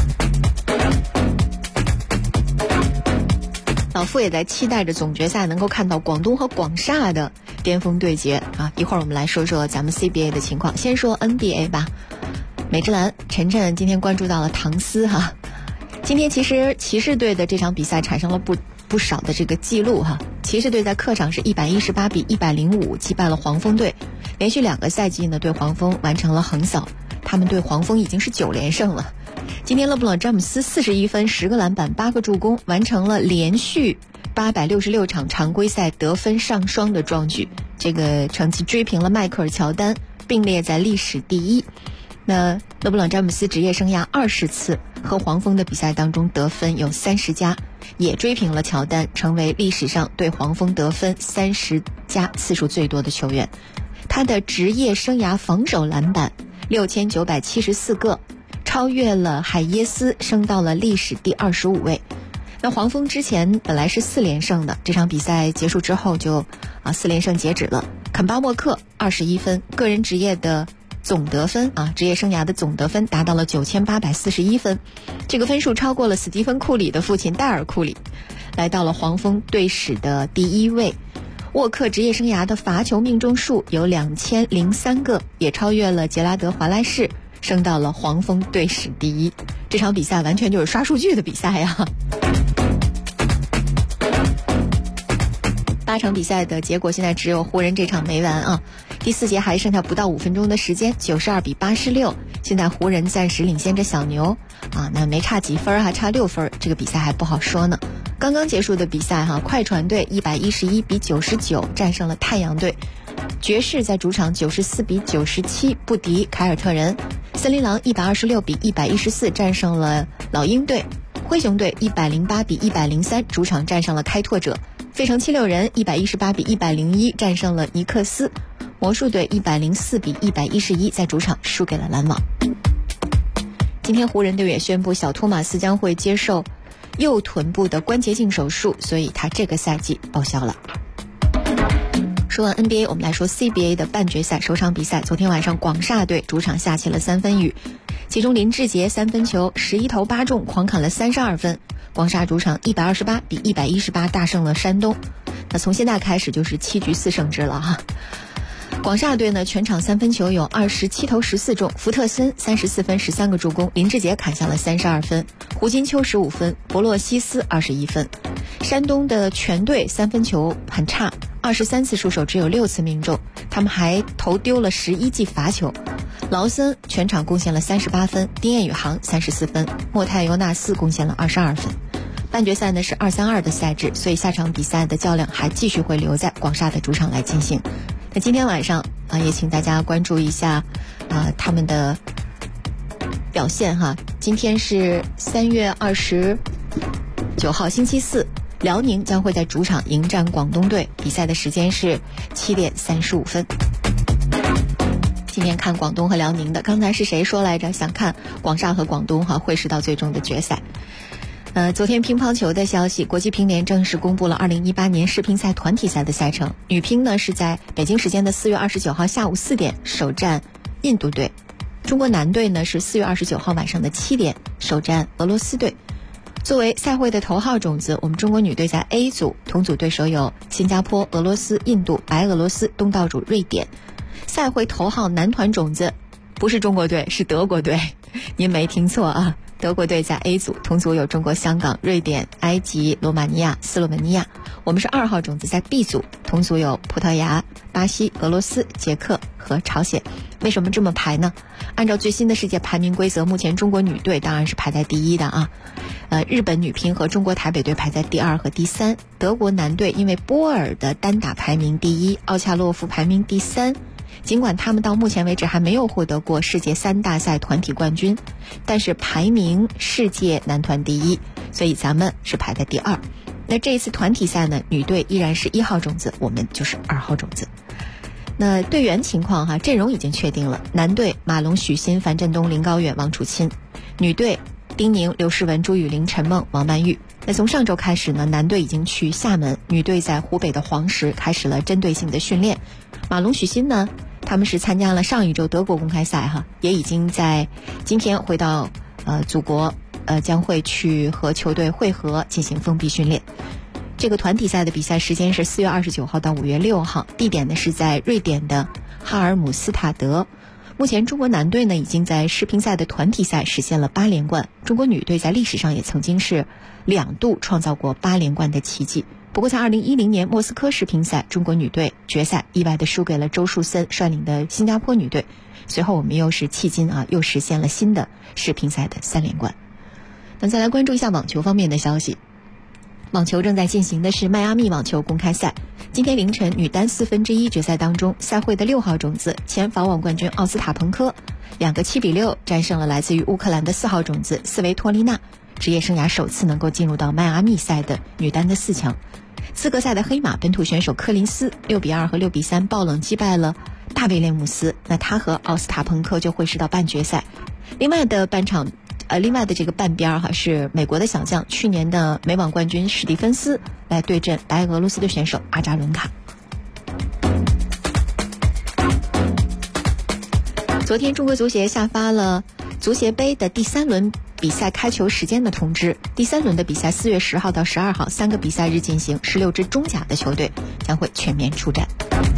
老傅也在期待着总决赛能够看到广东和广厦的巅峰对决啊！一会儿我们来说说咱们 CBA 的情况，先说 NBA 吧。美职篮，晨晨今天关注到了唐斯哈。今天其实骑士队的这场比赛产生了不少的这个记录哈。骑士队在客场是118比105击败了黄蜂队，连续2个赛季呢对黄蜂完成了横扫，他们对黄蜂已经是9连胜了。今天勒布朗詹姆斯41分10个篮板8个助攻，完成了连续866场常规赛得分上双的壮举，这个成绩追平了迈克尔乔丹，并列在历史第1。那勒布朗詹姆斯职业生涯20次和黄蜂的比赛当中得分有30加，也追平了乔丹，成为历史上对黄蜂得分30加次数最多的球员。他的职业生涯防守篮板6974个，超越了海耶斯，升到了历史第25位。那黄蜂之前本来是4连胜的，这场比赛结束之后就4连胜截止了。肯巴沃克21分，个人职业的总得分职业生涯的总得分达到了9841分，这个分数超过了史蒂芬库里的父亲戴尔库里，来到了黄蜂队史的第1位。沃克职业生涯的罚球命中数有2003个，也超越了杰拉德华莱士，升到了黄蜂队史第1。这场比赛完全就是刷数据的比赛呀。8场比赛的结果现在只有湖人这场没完啊。第4节还剩下不到5分钟的时间，92比86，现在湖人暂时领先着小牛那没差几分，还差6分，这个比赛还不好说呢。刚刚结束的比赛快船队111比99战胜了太阳队，爵士在主场94比97不敌凯尔特人，森林狼126比114战胜了老鹰队，灰熊队108比103主场战胜了开拓者，费城76人118比101战胜了尼克斯，魔术队104比111在主场输给了篮网。今天湖人队也宣布小托马斯将会接受右臀部的关节镜手术，所以他这个赛季报销了。说完 NBA， 我们来说 CBA 的半决赛首场比赛。昨天晚上广厦队主场下起了3分雨，其中林志杰3分球11投8中，狂砍了32分。广厦主场128比118大胜了山东。那从现在开始就是7局4胜制了哈。广厦队呢，全场3分球有27投14中，福特森34分13个助攻，林志杰砍下了32分，胡金秋15分，博洛西斯21分。山东的全队3分球很差，23次出手只有6次命中，他们还投丢了11记罚球。劳森全场贡献了38分，丁彦雨航34分，莫泰尤纳斯贡献了22分。半决赛呢是2-3-2的赛制，所以下场比赛的较量还继续会留在广厦的主场来进行。那今天晚上也请大家关注一下他们的表现哈。今天是3月29号星期四，辽宁将会在主场迎战广东队，比赛的时间是7点35分。 今天看广东和辽宁的。刚才是谁说来着？想看广厦和广东会师到最终的决赛。昨天乒乓球的消息，国际乒联正式公布了2018年世乒赛团体赛的赛程。女乒呢是在北京时间的4月29号下午4点首战印度队，中国男队呢是4月29号晚上的7点首战俄罗斯队。作为赛会的头号种子，我们中国女队在 A 组，同组对手有新加坡、俄罗斯、印度、白俄罗斯，东道主瑞典。赛会头号男团种子不是中国队，是德国队。您没听错啊，德国队在 A 组，同组有中国、香港、瑞典、埃及、罗马尼亚、斯洛文尼亚。我们是2号种子，在 B 组，同组有葡萄牙、巴西、俄罗斯、捷克和朝鲜。为什么这么排呢？按照最新的世界排名规则，目前中国女队当然是排在第一的啊。日本女乒和中国台北队排在第2和第3。德国男队因为波尔的单打排名第1，奥恰洛夫排名第3。尽管他们到目前为止还没有获得过世界3大赛团体冠军，但是排名世界男团第1，所以咱们是排在第2。那这一次团体赛呢，女队依然是1号种子，我们就是2号种子。那队员情况阵容已经确定了。男队马龙、许昕、樊振东、林高远、王楚钦；女队丁宁、刘诗雯、朱雨玲、陈梦、王曼玉。那从上周开始呢，男队已经去厦门，女队在湖北的黄石开始了针对性的训练。马龙、许昕呢，他们是参加了上一周德国公开赛也已经在今天回到祖国，将会去和球队会合进行封闭训练。这个团体赛的比赛时间是4月29号到5月6号，地点呢是在瑞典的哈尔姆斯塔德。目前中国男队呢已经在世乒赛的团体赛实现了8连冠，中国女队在历史上也曾经是2度创造过8连冠的奇迹。不过在2010年莫斯科世乒赛，中国女队决赛意外地输给了周树森率领的新加坡女队，随后我们又是迄今又实现了新的世乒赛的3连冠。那再来关注一下网球方面的消息。网球正在进行的是迈阿密网球公开赛，今天凌晨女单1/4决赛当中，赛会的6号种子前法网冠军奥斯塔彭科2个7比6战胜了来自于乌克兰的4号种子斯维托利娜，职业生涯首次能够进入到迈阿密赛的女单的4强。资格赛的黑马本土选手柯林斯6比2和6比3爆冷击败了大卫列姆斯，那他和奥斯塔彭科就会师到半决赛。另外的这个半边是美国的小将，去年的美网冠军史蒂芬斯来对阵白俄罗斯的选手阿扎伦卡。昨天中国足协下发了足协杯的第3轮比赛开球时间的通知，第3轮的比赛4月10号到12号3个比赛日进行，16支中甲的球队将会全面出战。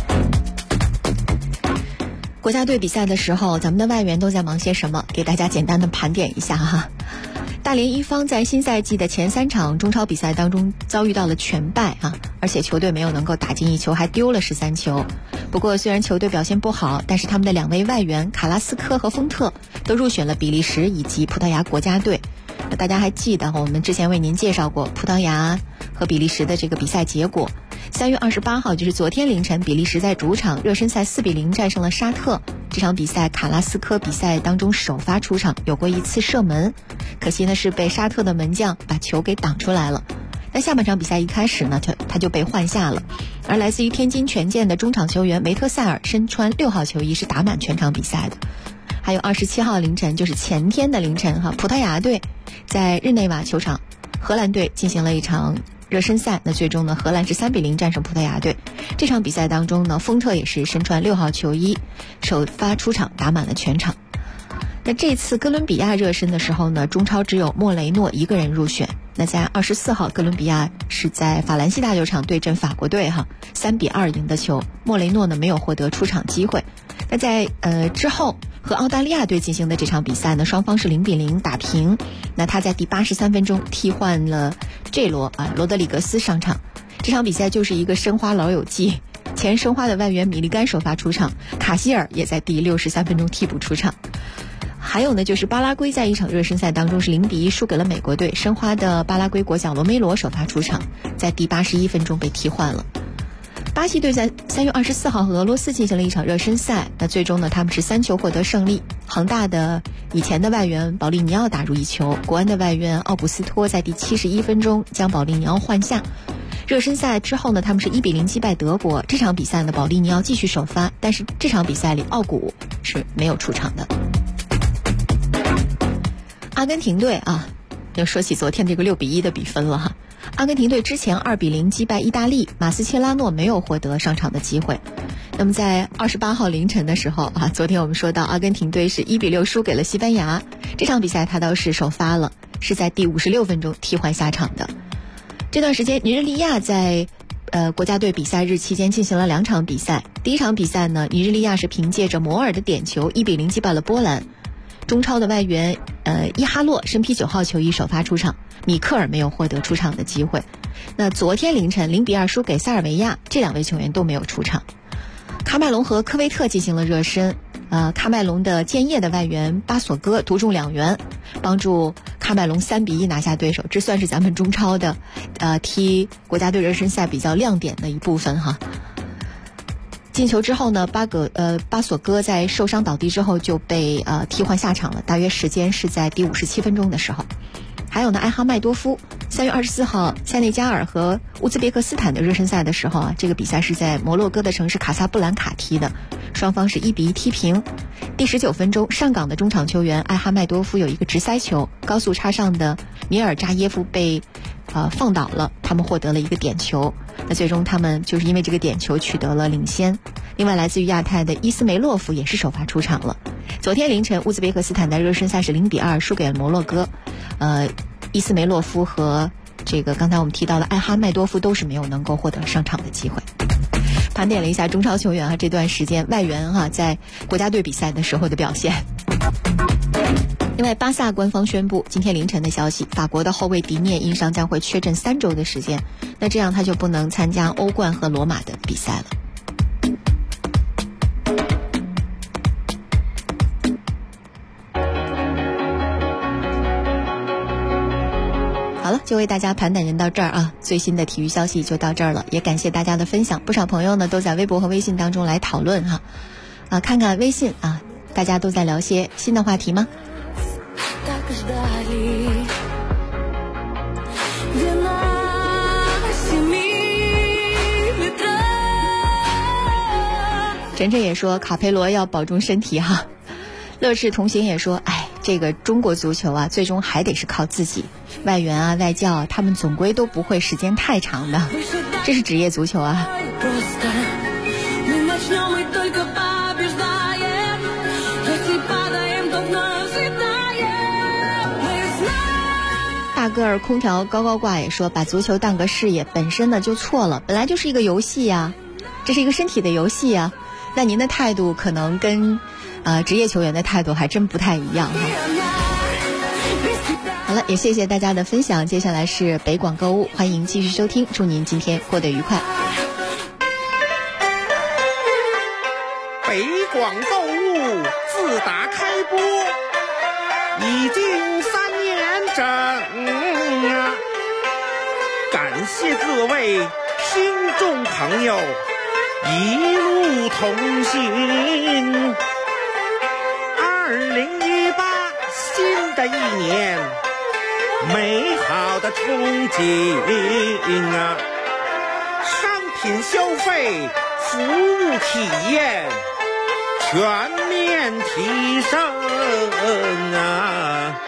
国家队比赛的时候，咱们的外援都在忙些什么？给大家简单的盘点一下大连一方在新赛季的前3场中超比赛当中遭遇到了全败而且球队没有能够打进1球，还丢了13球。不过虽然球队表现不好，但是他们的2位外援卡拉斯科和丰特都入选了比利时以及葡萄牙国家队。大家还记得我们之前为您介绍过葡萄牙和比利时的这个比赛结果。3月28号就是昨天凌晨，比利时在主场热身赛4比0战胜了沙特。这场比赛卡拉斯科比赛当中首发出场，有过1次射门，可惜呢是被沙特的门将把球给挡出来了。那下半场比赛一开始呢，他就被换下了。而来自于天津权健的中场球员梅特塞尔身穿6号球衣是打满全场比赛的。还有27号凌晨，就是前天的凌晨葡萄牙队在日内瓦球场荷兰队进行了一场热身赛，那最终呢，荷兰是3比0战胜葡萄牙队。这场比赛当中呢，丰特也是身穿6号球衣首发出场，打满了全场。那这次哥伦比亚热身的时候呢，中超只有莫雷诺1个人入选。那在24号，哥伦比亚是在法兰西大球场对阵法国队3比2赢的球，莫雷诺呢没有获得出场机会。那在之后和澳大利亚队进行的这场比赛呢，双方是0比0打平。那他在第83分钟替换了罗德里格斯上场。这场比赛就是一个申花老友记，前申花的外援米利甘首发出场，卡希尔也在第63分钟替补出场。还有呢，就是巴拉圭在一场热身赛当中是0比1输给了美国队，申花的巴拉圭国脚罗梅罗首发出场，在第81分钟被替换了。巴西队在3月24号和俄罗斯进行了一场热身赛，那最终呢，他们是3球获得胜利。恒大的以前的外援保利尼奥打入1球，国安的外援奥古斯托在第71分钟将保利尼奥换下。 热身赛之后呢，他们是1-0击败德国。这场比赛呢，保利尼奥继续首发，但是这场比赛里奥古是没有出场的。阿根廷队啊，又说起昨天这个6-1的比分了哈。阿根廷队之前2-0击败意大利，马斯切拉诺没有获得上场的机会。那么在28号凌晨的时候啊，昨天我们说到阿根廷队是1-6输给了西班牙，这场比赛他倒是首发了，是在第56分钟替换下场的。这段时间尼日利亚在国家队比赛日期间进行了2场比赛。第一场比赛呢，尼日利亚是凭借着摩尔的点球1-0击败了波兰。中超的外援伊哈洛身披9号球衣首发出场，米克尔没有获得出场的机会。那昨天凌晨0-2输给塞尔维亚，这2位球员都没有出场。喀麦隆和科威特进行了热身，喀麦隆的建业的外援巴索戈独中2元，帮助喀麦隆3-1拿下对手。这算是咱们中超的踢国家队热身赛比较亮点的一部分哈。进球之后呢，巴索戈在受伤倒地之后就被替换下场了，大约时间是在第57分钟的时候。还有呢，艾哈迈多夫3月24号塞内加尔和乌兹别克斯坦的热身赛的时候啊，这个比赛是在摩洛哥的城市卡萨布兰卡踢的，双方是1-1踢平。第19分钟，上港的中场球员艾哈迈多夫有一个直塞球，高速插上的米尔扎耶夫被放倒了，他们获得了一个点球。那最终他们就是因为这个点球取得了领先。另外来自于亚太的伊斯梅洛夫也是首发出场了。昨天凌晨乌兹别克斯坦的热身赛是0-2输给了摩洛哥，伊斯梅洛夫和这个刚才我们提到的艾哈迈多夫都是没有能够获得上场的机会。盘点了一下中超球员啊，这段时间外援在国家队比赛的时候的表现。另外，巴萨官方宣布今天凌晨的消息，法国的后卫迪涅因伤将会缺阵3周的时间，那这样他就不能参加欧冠和罗马的比赛了。好了，就为大家盘点到这儿啊，最新的体育消息就到这儿了，也感谢大家的分享。不少朋友呢都在微博和微信当中来讨论哈，看看微信啊，大家都在聊些新的话题吗？晨晨也说卡佩罗要保重身体哈。乐视同行也说，这个中国足球啊，最终还得是靠自己，外援啊、外教啊，他们总归都不会时间太长的，这是职业足球啊。大个儿空调高高挂也说，把足球当个事业本身呢就错了，本来就是一个游戏呀，这是一个身体的游戏呀。那您的态度可能跟职业球员的态度还真不太一样哈。好了，也谢谢大家的分享，接下来是北广购物，欢迎继续收听，祝您今天过得愉快。 北广购物自打开播已经3年整啊，感谢各位听众朋友一路同行。2018新的一年，美好的憧憬啊！商品消费、服务体验全面提升啊！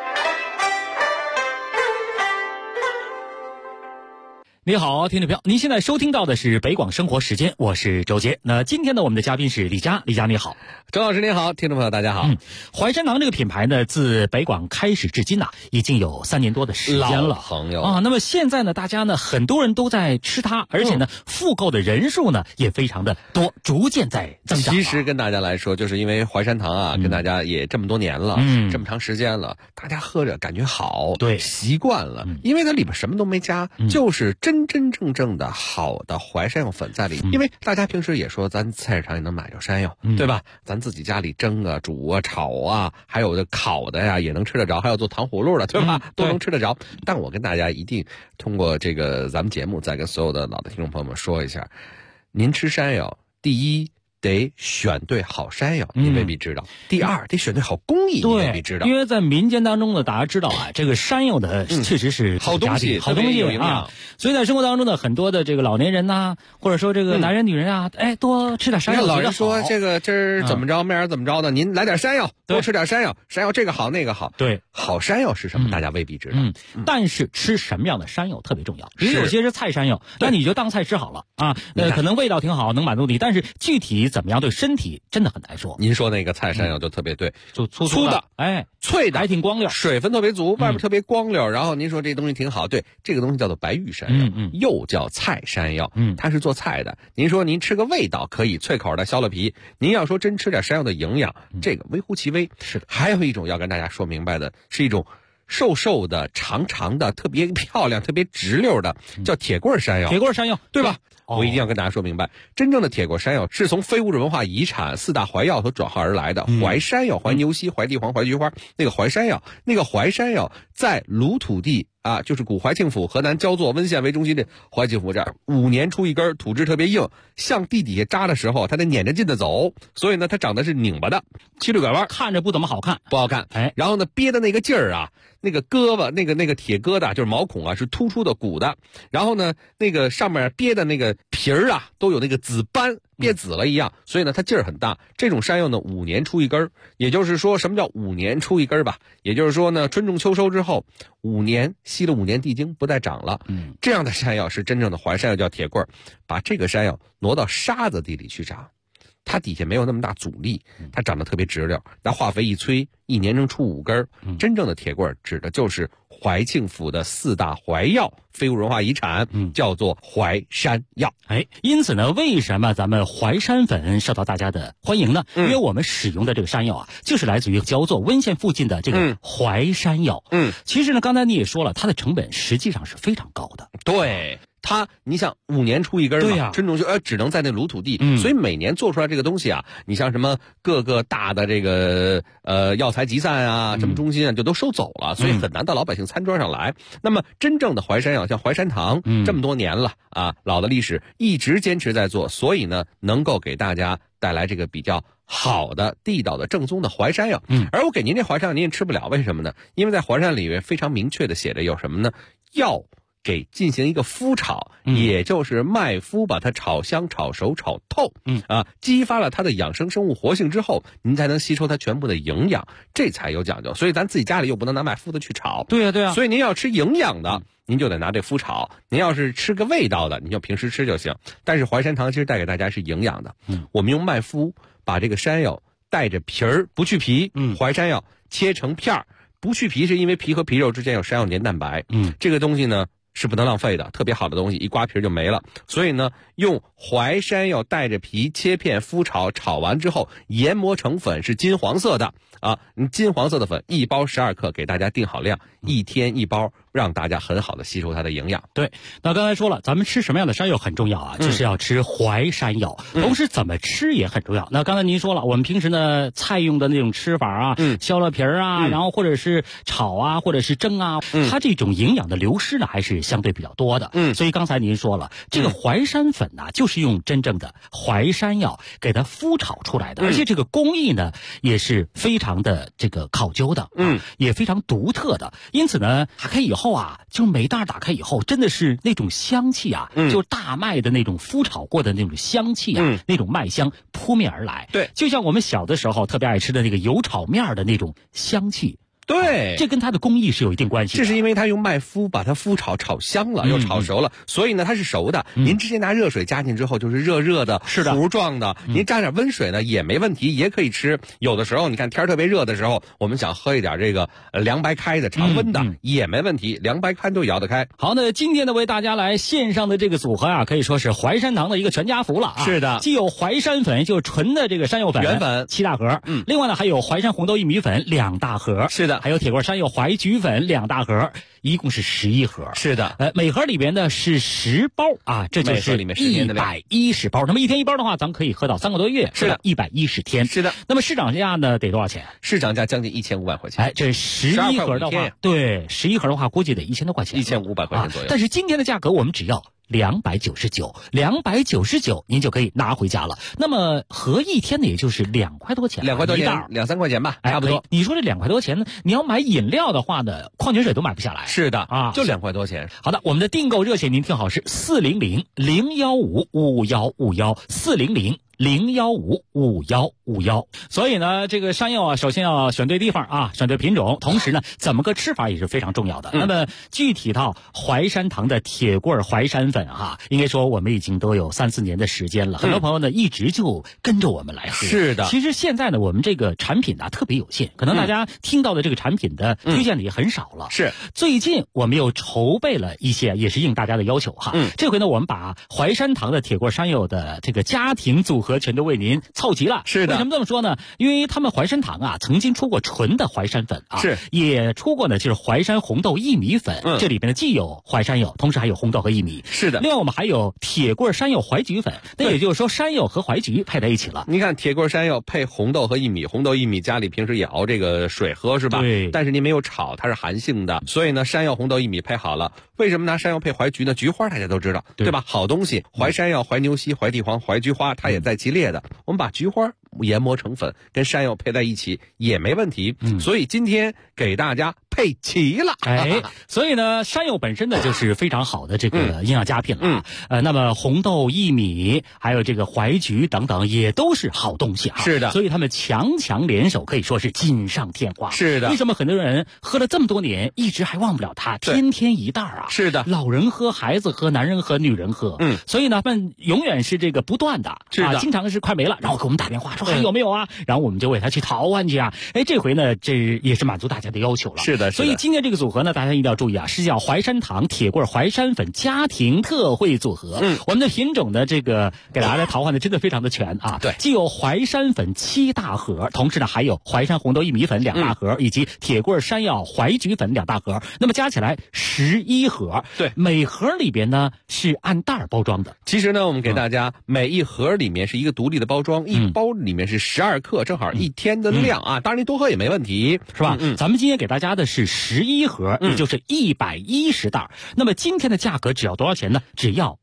你好，听众朋友，您现在收听到的是北广生活时间，我是周杰。那今天呢，我们的嘉宾是李佳，李佳你好。 周老师您好，听众朋友大家好。 淮山堂这个品牌呢，自北广开始至今已经有3年多的时间了， 老朋友啊。那么现在呢，大家呢很多人都在吃它，而且呢，复购的人数呢也非常的多，逐渐在增长。 其实跟大家来说，就是因为淮山堂啊，跟大家也这么多年了，这么长时间了，大家喝着感觉好， 对， 习惯了，因为它里边什么都没加，就是真正的好的淮山药粉在里。因为大家平时也说，咱菜市场也能买着山药，对吧？咱自己家里蒸啊、煮啊、炒啊，还有的烤的呀，也能吃得着，还有做糖葫芦的，对吧？都能吃得着。但我跟大家一定通过这个咱们节目，再跟所有的老的听众朋友们说一下，您吃山药，第一得选对好山药，你未必知道。第二，得选对好工艺，你未必知道。 因为在民间当中呢，大家知道啊，这个山药的确实是好东西， 好东西有营养啊。所以在生活当中呢，很多的这个老年人呐，或者说这个男人女人啊，多吃点山药。 老人说这个今儿怎么着，明儿怎么着的，您来点山药，多吃点山药，山药这个好那个好。 对， 好山药是什么？大家未必知道。 但是吃什么样的山药特别重要。比如有些是菜山药，那你就当菜吃好了啊。可能味道挺好，能满足你，但是具体怎么样对身体真的很难说。 您说那个菜山药就特别对， 就粗的， 脆的， 还挺光溜， 水分特别足，外面特别光溜。然后您说这东西挺好，对，这个东西叫做白玉山药，又叫菜山药，它是做菜的。您说您吃个味道可以，脆口的削了皮。您要说真吃点山药的营养，这个微乎其微。 是的， 还有一种要跟大家说明白的，是一种瘦瘦的、长长的、特别漂亮、特别直溜的，叫铁棍山药。 铁棍山药， 对吧？我一定要跟大家说明白，真正的铁棍山药是从非物质文化遗产四大怀药所转化而来的。淮山药、淮牛膝、淮地黄、淮菊花，那个淮山药，在鲁土地啊，就是古淮庆府河南焦作温县为中心的淮庆府这儿，5年出一根，土质特别硬，向地底下扎的时候，它得撵着劲的走，所以呢，它长得是拧巴的，七溜拐弯， 看着不怎么好看， 不好看。然后呢，憋的那个劲儿啊，那个胳膊，那个铁疙瘩就是毛孔啊，是突出的鼓的。然后呢，那个上面憋的那个皮儿啊，都有那个紫斑，憋紫了一样，所以呢，它劲儿很大。这种山药呢，5年出一根，也就是说，什么叫5年出一根吧？也就是说呢，春种秋收之后，5年吸了5年地精，不再长了。这样的山药是真正的淮山药，叫铁棍。把这个山药挪到沙子地里去长，它底下没有那么大阻力，它长得特别直溜，拿化肥一催，1年能出5根。真正的铁棍指的就是淮庆府的4大淮药，非物质文化遗产，叫做淮山药。 因此呢，为什么咱们淮山粉受到大家的欢迎呢？因为我们使用的这个山药啊，就是来自于焦作温县附近的这个淮山药。其实呢，刚才你也说了，它的成本实际上是非常高的。 对。你像5年出一根嘛，对呀，春种就只能在那鲁土地，所以每年做出来这个东西啊，你像什么各个大的这个药材集散啊，什么中心啊，就都收走了，所以很难到老百姓餐桌上来。那么真正的淮山药，像淮山堂，这么多年了啊，老的历史一直坚持在做，所以呢，能够给大家带来这个比较好的、地道的、正宗的淮山药。而我给您这淮山药，您也吃不了，为什么呢？因为在淮山里面非常明确的写着有什么呢？要给进行一个麸炒，也就是麦麸把它炒香、炒熟、炒透，激发了它的养生生物活性之后，您才能吸收它全部的营养，这才有讲究。所以咱自己家里又不能拿麦麸的去炒， 对呀。 所以您要吃营养的，您就得拿这麸炒；您要是吃个味道的，您就平时吃就行。但是淮山堂其实带给大家是营养的，我们用麦麸把这个山药带着皮儿不去皮，淮山药切成片儿，不去皮是因为皮和皮肉之间有山药黏蛋白，这个东西呢是不能浪费的，特别好的东西一刮皮就没了。所以呢，用淮山药带着皮切片麸炒，炒完之后研磨成粉，是金黄色的啊，金黄色的粉1包12克，给大家定好量，1天1包，让大家很好的吸收它的营养。 对，那刚才说了，咱们吃什么样的山药很重要啊，就是要吃淮山药，同时怎么吃也很重要。那刚才您说了，我们平时呢菜用的那种吃法啊，削了皮儿啊，然后或者是炒啊，或者是蒸啊，它这种营养的流失呢还是相对比较多的。所以刚才您说了，这个淮山粉呢，就是用真正的淮山药给它麸炒出来的，而且这个工艺呢也是非常的这个考究的，也非常独特的。因此呢，打开以后啊，就每袋打开以后，真的是那种香气啊，就是大麦的那种麸炒过的那种香气啊，那种麦香扑面而来。 对， 就像我们小的时候特别爱吃的那个油炒面的那种香气。 对， 这跟它的工艺是有一定关系的。 这是因为它用麦麸把它麸炒香了，又炒熟了，所以呢它是熟的。您直接拿热水加进之后就是热热的， 是的， 糊状的。您加点温水呢也没问题，也可以吃。有的时候你看天特别热的时候，我们想喝一点这个凉白开的常温的也没问题，凉白开都摇得开。 好，那今天呢为大家来线上的这个组合啊，可以说是淮山堂的一个全家福了啊。 是的， 既有淮山粉，就是纯的这个山药粉原粉 7大盒，另外呢还有淮山红豆薏米粉2大盒， 是的， 还有铁棍山药淮菊粉2大盒，一共是11盒。 是的， 每盒里边呢是10包啊，这就是110包。那么1天1包的话，咱们可以喝到3个多月， 是的 ，110天。 是的， 那么市场价呢得多少钱？ 市场价将近1500块钱。 这11盒的话，对，11盒的话估计得1000多块钱，1500 块钱左右。 但是今天的价格我们只要 299，299您就可以拿回家了。那么合一天呢，也就是2块多钱 ，2块多钱 ，2、 3块钱吧，差不多。 你说这2块多钱呢？你要买饮料的话呢，矿泉水都买不下来。 是的啊， 就2块多钱。 好的，我们的订购热线您听好是400-015-5151，400-015-5151。所以呢，这个山药啊，首先要选对地方啊，选对品种，同时呢，怎么个吃法也是非常重要的。那么具体到淮山堂的铁棍淮山粉啊，应该说我们已经都有3、4年的时间了，很多朋友呢一直就跟着我们来喝。 是的， 其实现在呢，我们这个产品呢特别有限，可能大家听到的这个产品的推荐的也很少了。 是， 最近我们又筹备了一些，也是应大家的要求哈。这回呢，我们把淮山堂的铁棍山药的这个家庭组合全都为您凑齐了。 是的， 为什么这么说呢？因为他们淮山堂啊，曾经出过纯的淮山粉啊， 是， 也出过呢，就是淮山红豆薏米粉。这里边呢既有淮山药，同时还有红豆和薏米。 是的， 另外我们还有铁棍山药淮菊粉，那也就是说山药和淮菊配在一起了。 你看铁棍山药配红豆和薏米，红豆薏米家里平时也熬这个水喝是吧？ 对。 但是您没有炒，它是寒性的，所以呢，山药、红豆、薏米配好了。为什么拿山药配淮菊呢？菊花大家都知道，对吧？好东西，淮山药、淮牛膝、淮地黄、淮菊花，它也在其列的。我们把菊花研磨成粉，跟山药配在一起也没问题。所以今天给大家配齐了。 所以呢，山药本身呢就是非常好的这个营养佳品了。那么红豆、薏米，还有这个淮菊等等，也都是好东西啊。 是的， 所以他们强强联手，可以说是锦上添花。 是的。 为什么很多人喝了这么多年，一直还忘不了它？天天一袋啊。 是的， 老人喝，孩子喝，男人喝，女人喝。所以呢，他们永远是这个不断的。 是的， 经常是快没了，然后给我们打电话说还有没有啊？然后我们就为他去淘换去啊。这回呢，这也是满足大家的要求了。 是的， 所以今天这个组合呢，大家一定要注意啊，是叫淮山堂铁棍淮山粉家庭特惠组合。我们的品种的这个给大家来淘换的真的非常的全啊。 对， 既有淮山粉7大盒，同时呢还有淮山红豆薏米粉2大盒，以及铁棍山药淮菊粉2大盒，那么加起来11盒。 对， 每盒里边呢是按袋包装的。 其实呢，我们给大家每一盒里面是一个独立的包装，一包里面是12克，正好1天的量啊。当然您多喝也没问题， 是吧？咱们今天给大家的是11盒，也就是110袋。那么今天的价格只要多少钱呢？只要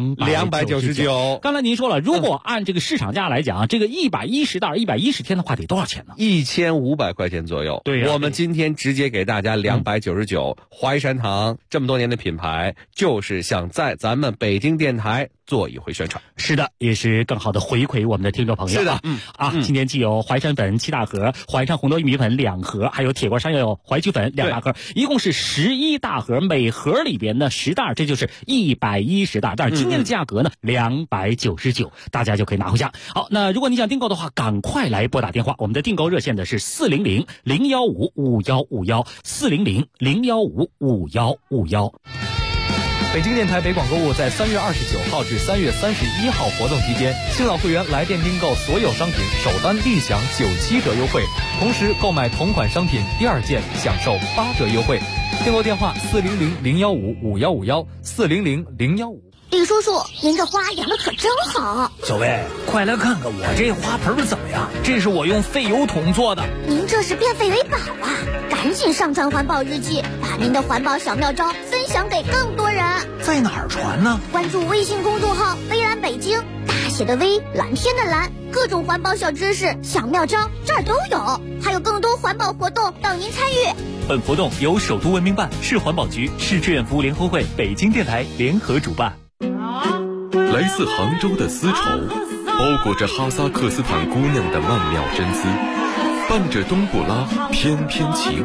299。刚才您说了，如果按这个市场价来讲，这个110袋110天的话，得多少钱呢 ？1500块钱左右。 对呀， 我们今天直接给大家299。淮山堂这么多年的品牌，就是想在咱们北京电台做一回宣传。 是的，也是更好的回馈我们的听众朋友。 是的， 今天既有淮山粉7大盒，淮山红豆薏米粉2盒，还有铁棍山药淮菊粉2大盒，一共是11大盒，每盒里边呢10袋，这就是110袋。但是今天的价格呢299，大家就可以拿回家。好，那如果你想订购的话，赶快来拨打电话，我们的订购热线的是400-015-5151，400-015-5151。 北京电台北广购物在3月29号至3月31号活动期间，新老会员来电订购所有商品，首单立享97折优惠，同时购买同款商品第2件享受8折优惠。订购电话400-015-5151，400-015。 李叔叔，您这花养的可真好。 小薇，快来看看我这花盆怎么样？这是我用废油桶做的。 您这是变废为宝啊！赶紧上传环保日记，把您的环保小妙招分享给更多人。 在哪儿传呢？ 关注微信公众号微蓝北京，大写的微，蓝天的蓝，各种环保小知识、小妙招这儿都有，还有更多环保活动等您参与。 本活动由首都文明办、市环保局、市志愿服务联合会、北京电台联合主办。 来自杭州的丝绸，包裹着哈萨克斯坦姑娘的曼妙真姿，伴着冬不拉翩翩起舞。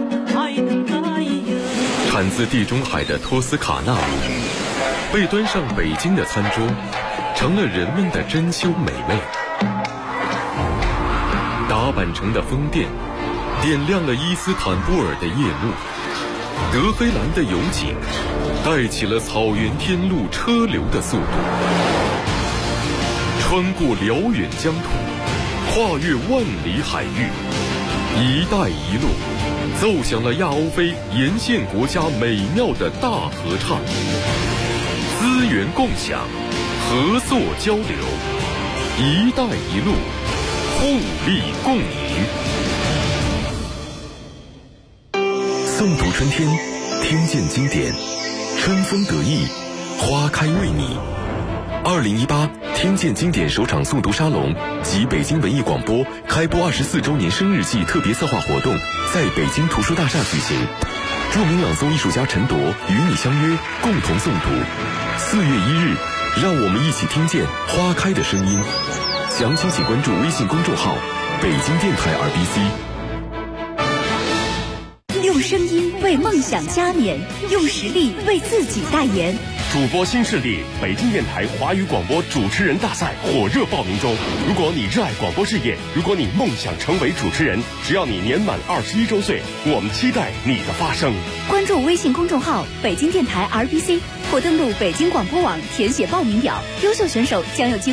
产自地中海的托斯卡纳米，被端上北京的餐桌，成了人们的珍馐美味。打扮成的风电，点亮了伊斯坦布尔的夜幕。德黑兰的油井带起了草原天路车流的速度，穿过辽远疆土，跨越万里海域，一带一路奏响了亚欧非沿线国家美妙的大合唱。资源共享，合作交流，一带一路，互利共赢。诵读春天，听见经典，春风得意， 花开为你。2018听见经典首场诵读沙龙及北京文艺广播开播24周年生日季特别策划活动在北京图书大厦举行，著名朗诵艺术家陈铎与你相约，共同诵读。4月1日，让我们一起听见花开的声音。详情请关注微信公众号北京电台 RBC。 用声音为梦想加冕，用实力为自己代言。 主播新势力北京电台华语广播主持人大赛火热报名中。如果你热爱广播事业，如果你梦想成为主持人，只要你年满21周岁，我们期待你的发声。 关注微信公众号北京电台 RBC， 或登录北京广播网填写报名表，优秀选手将有机会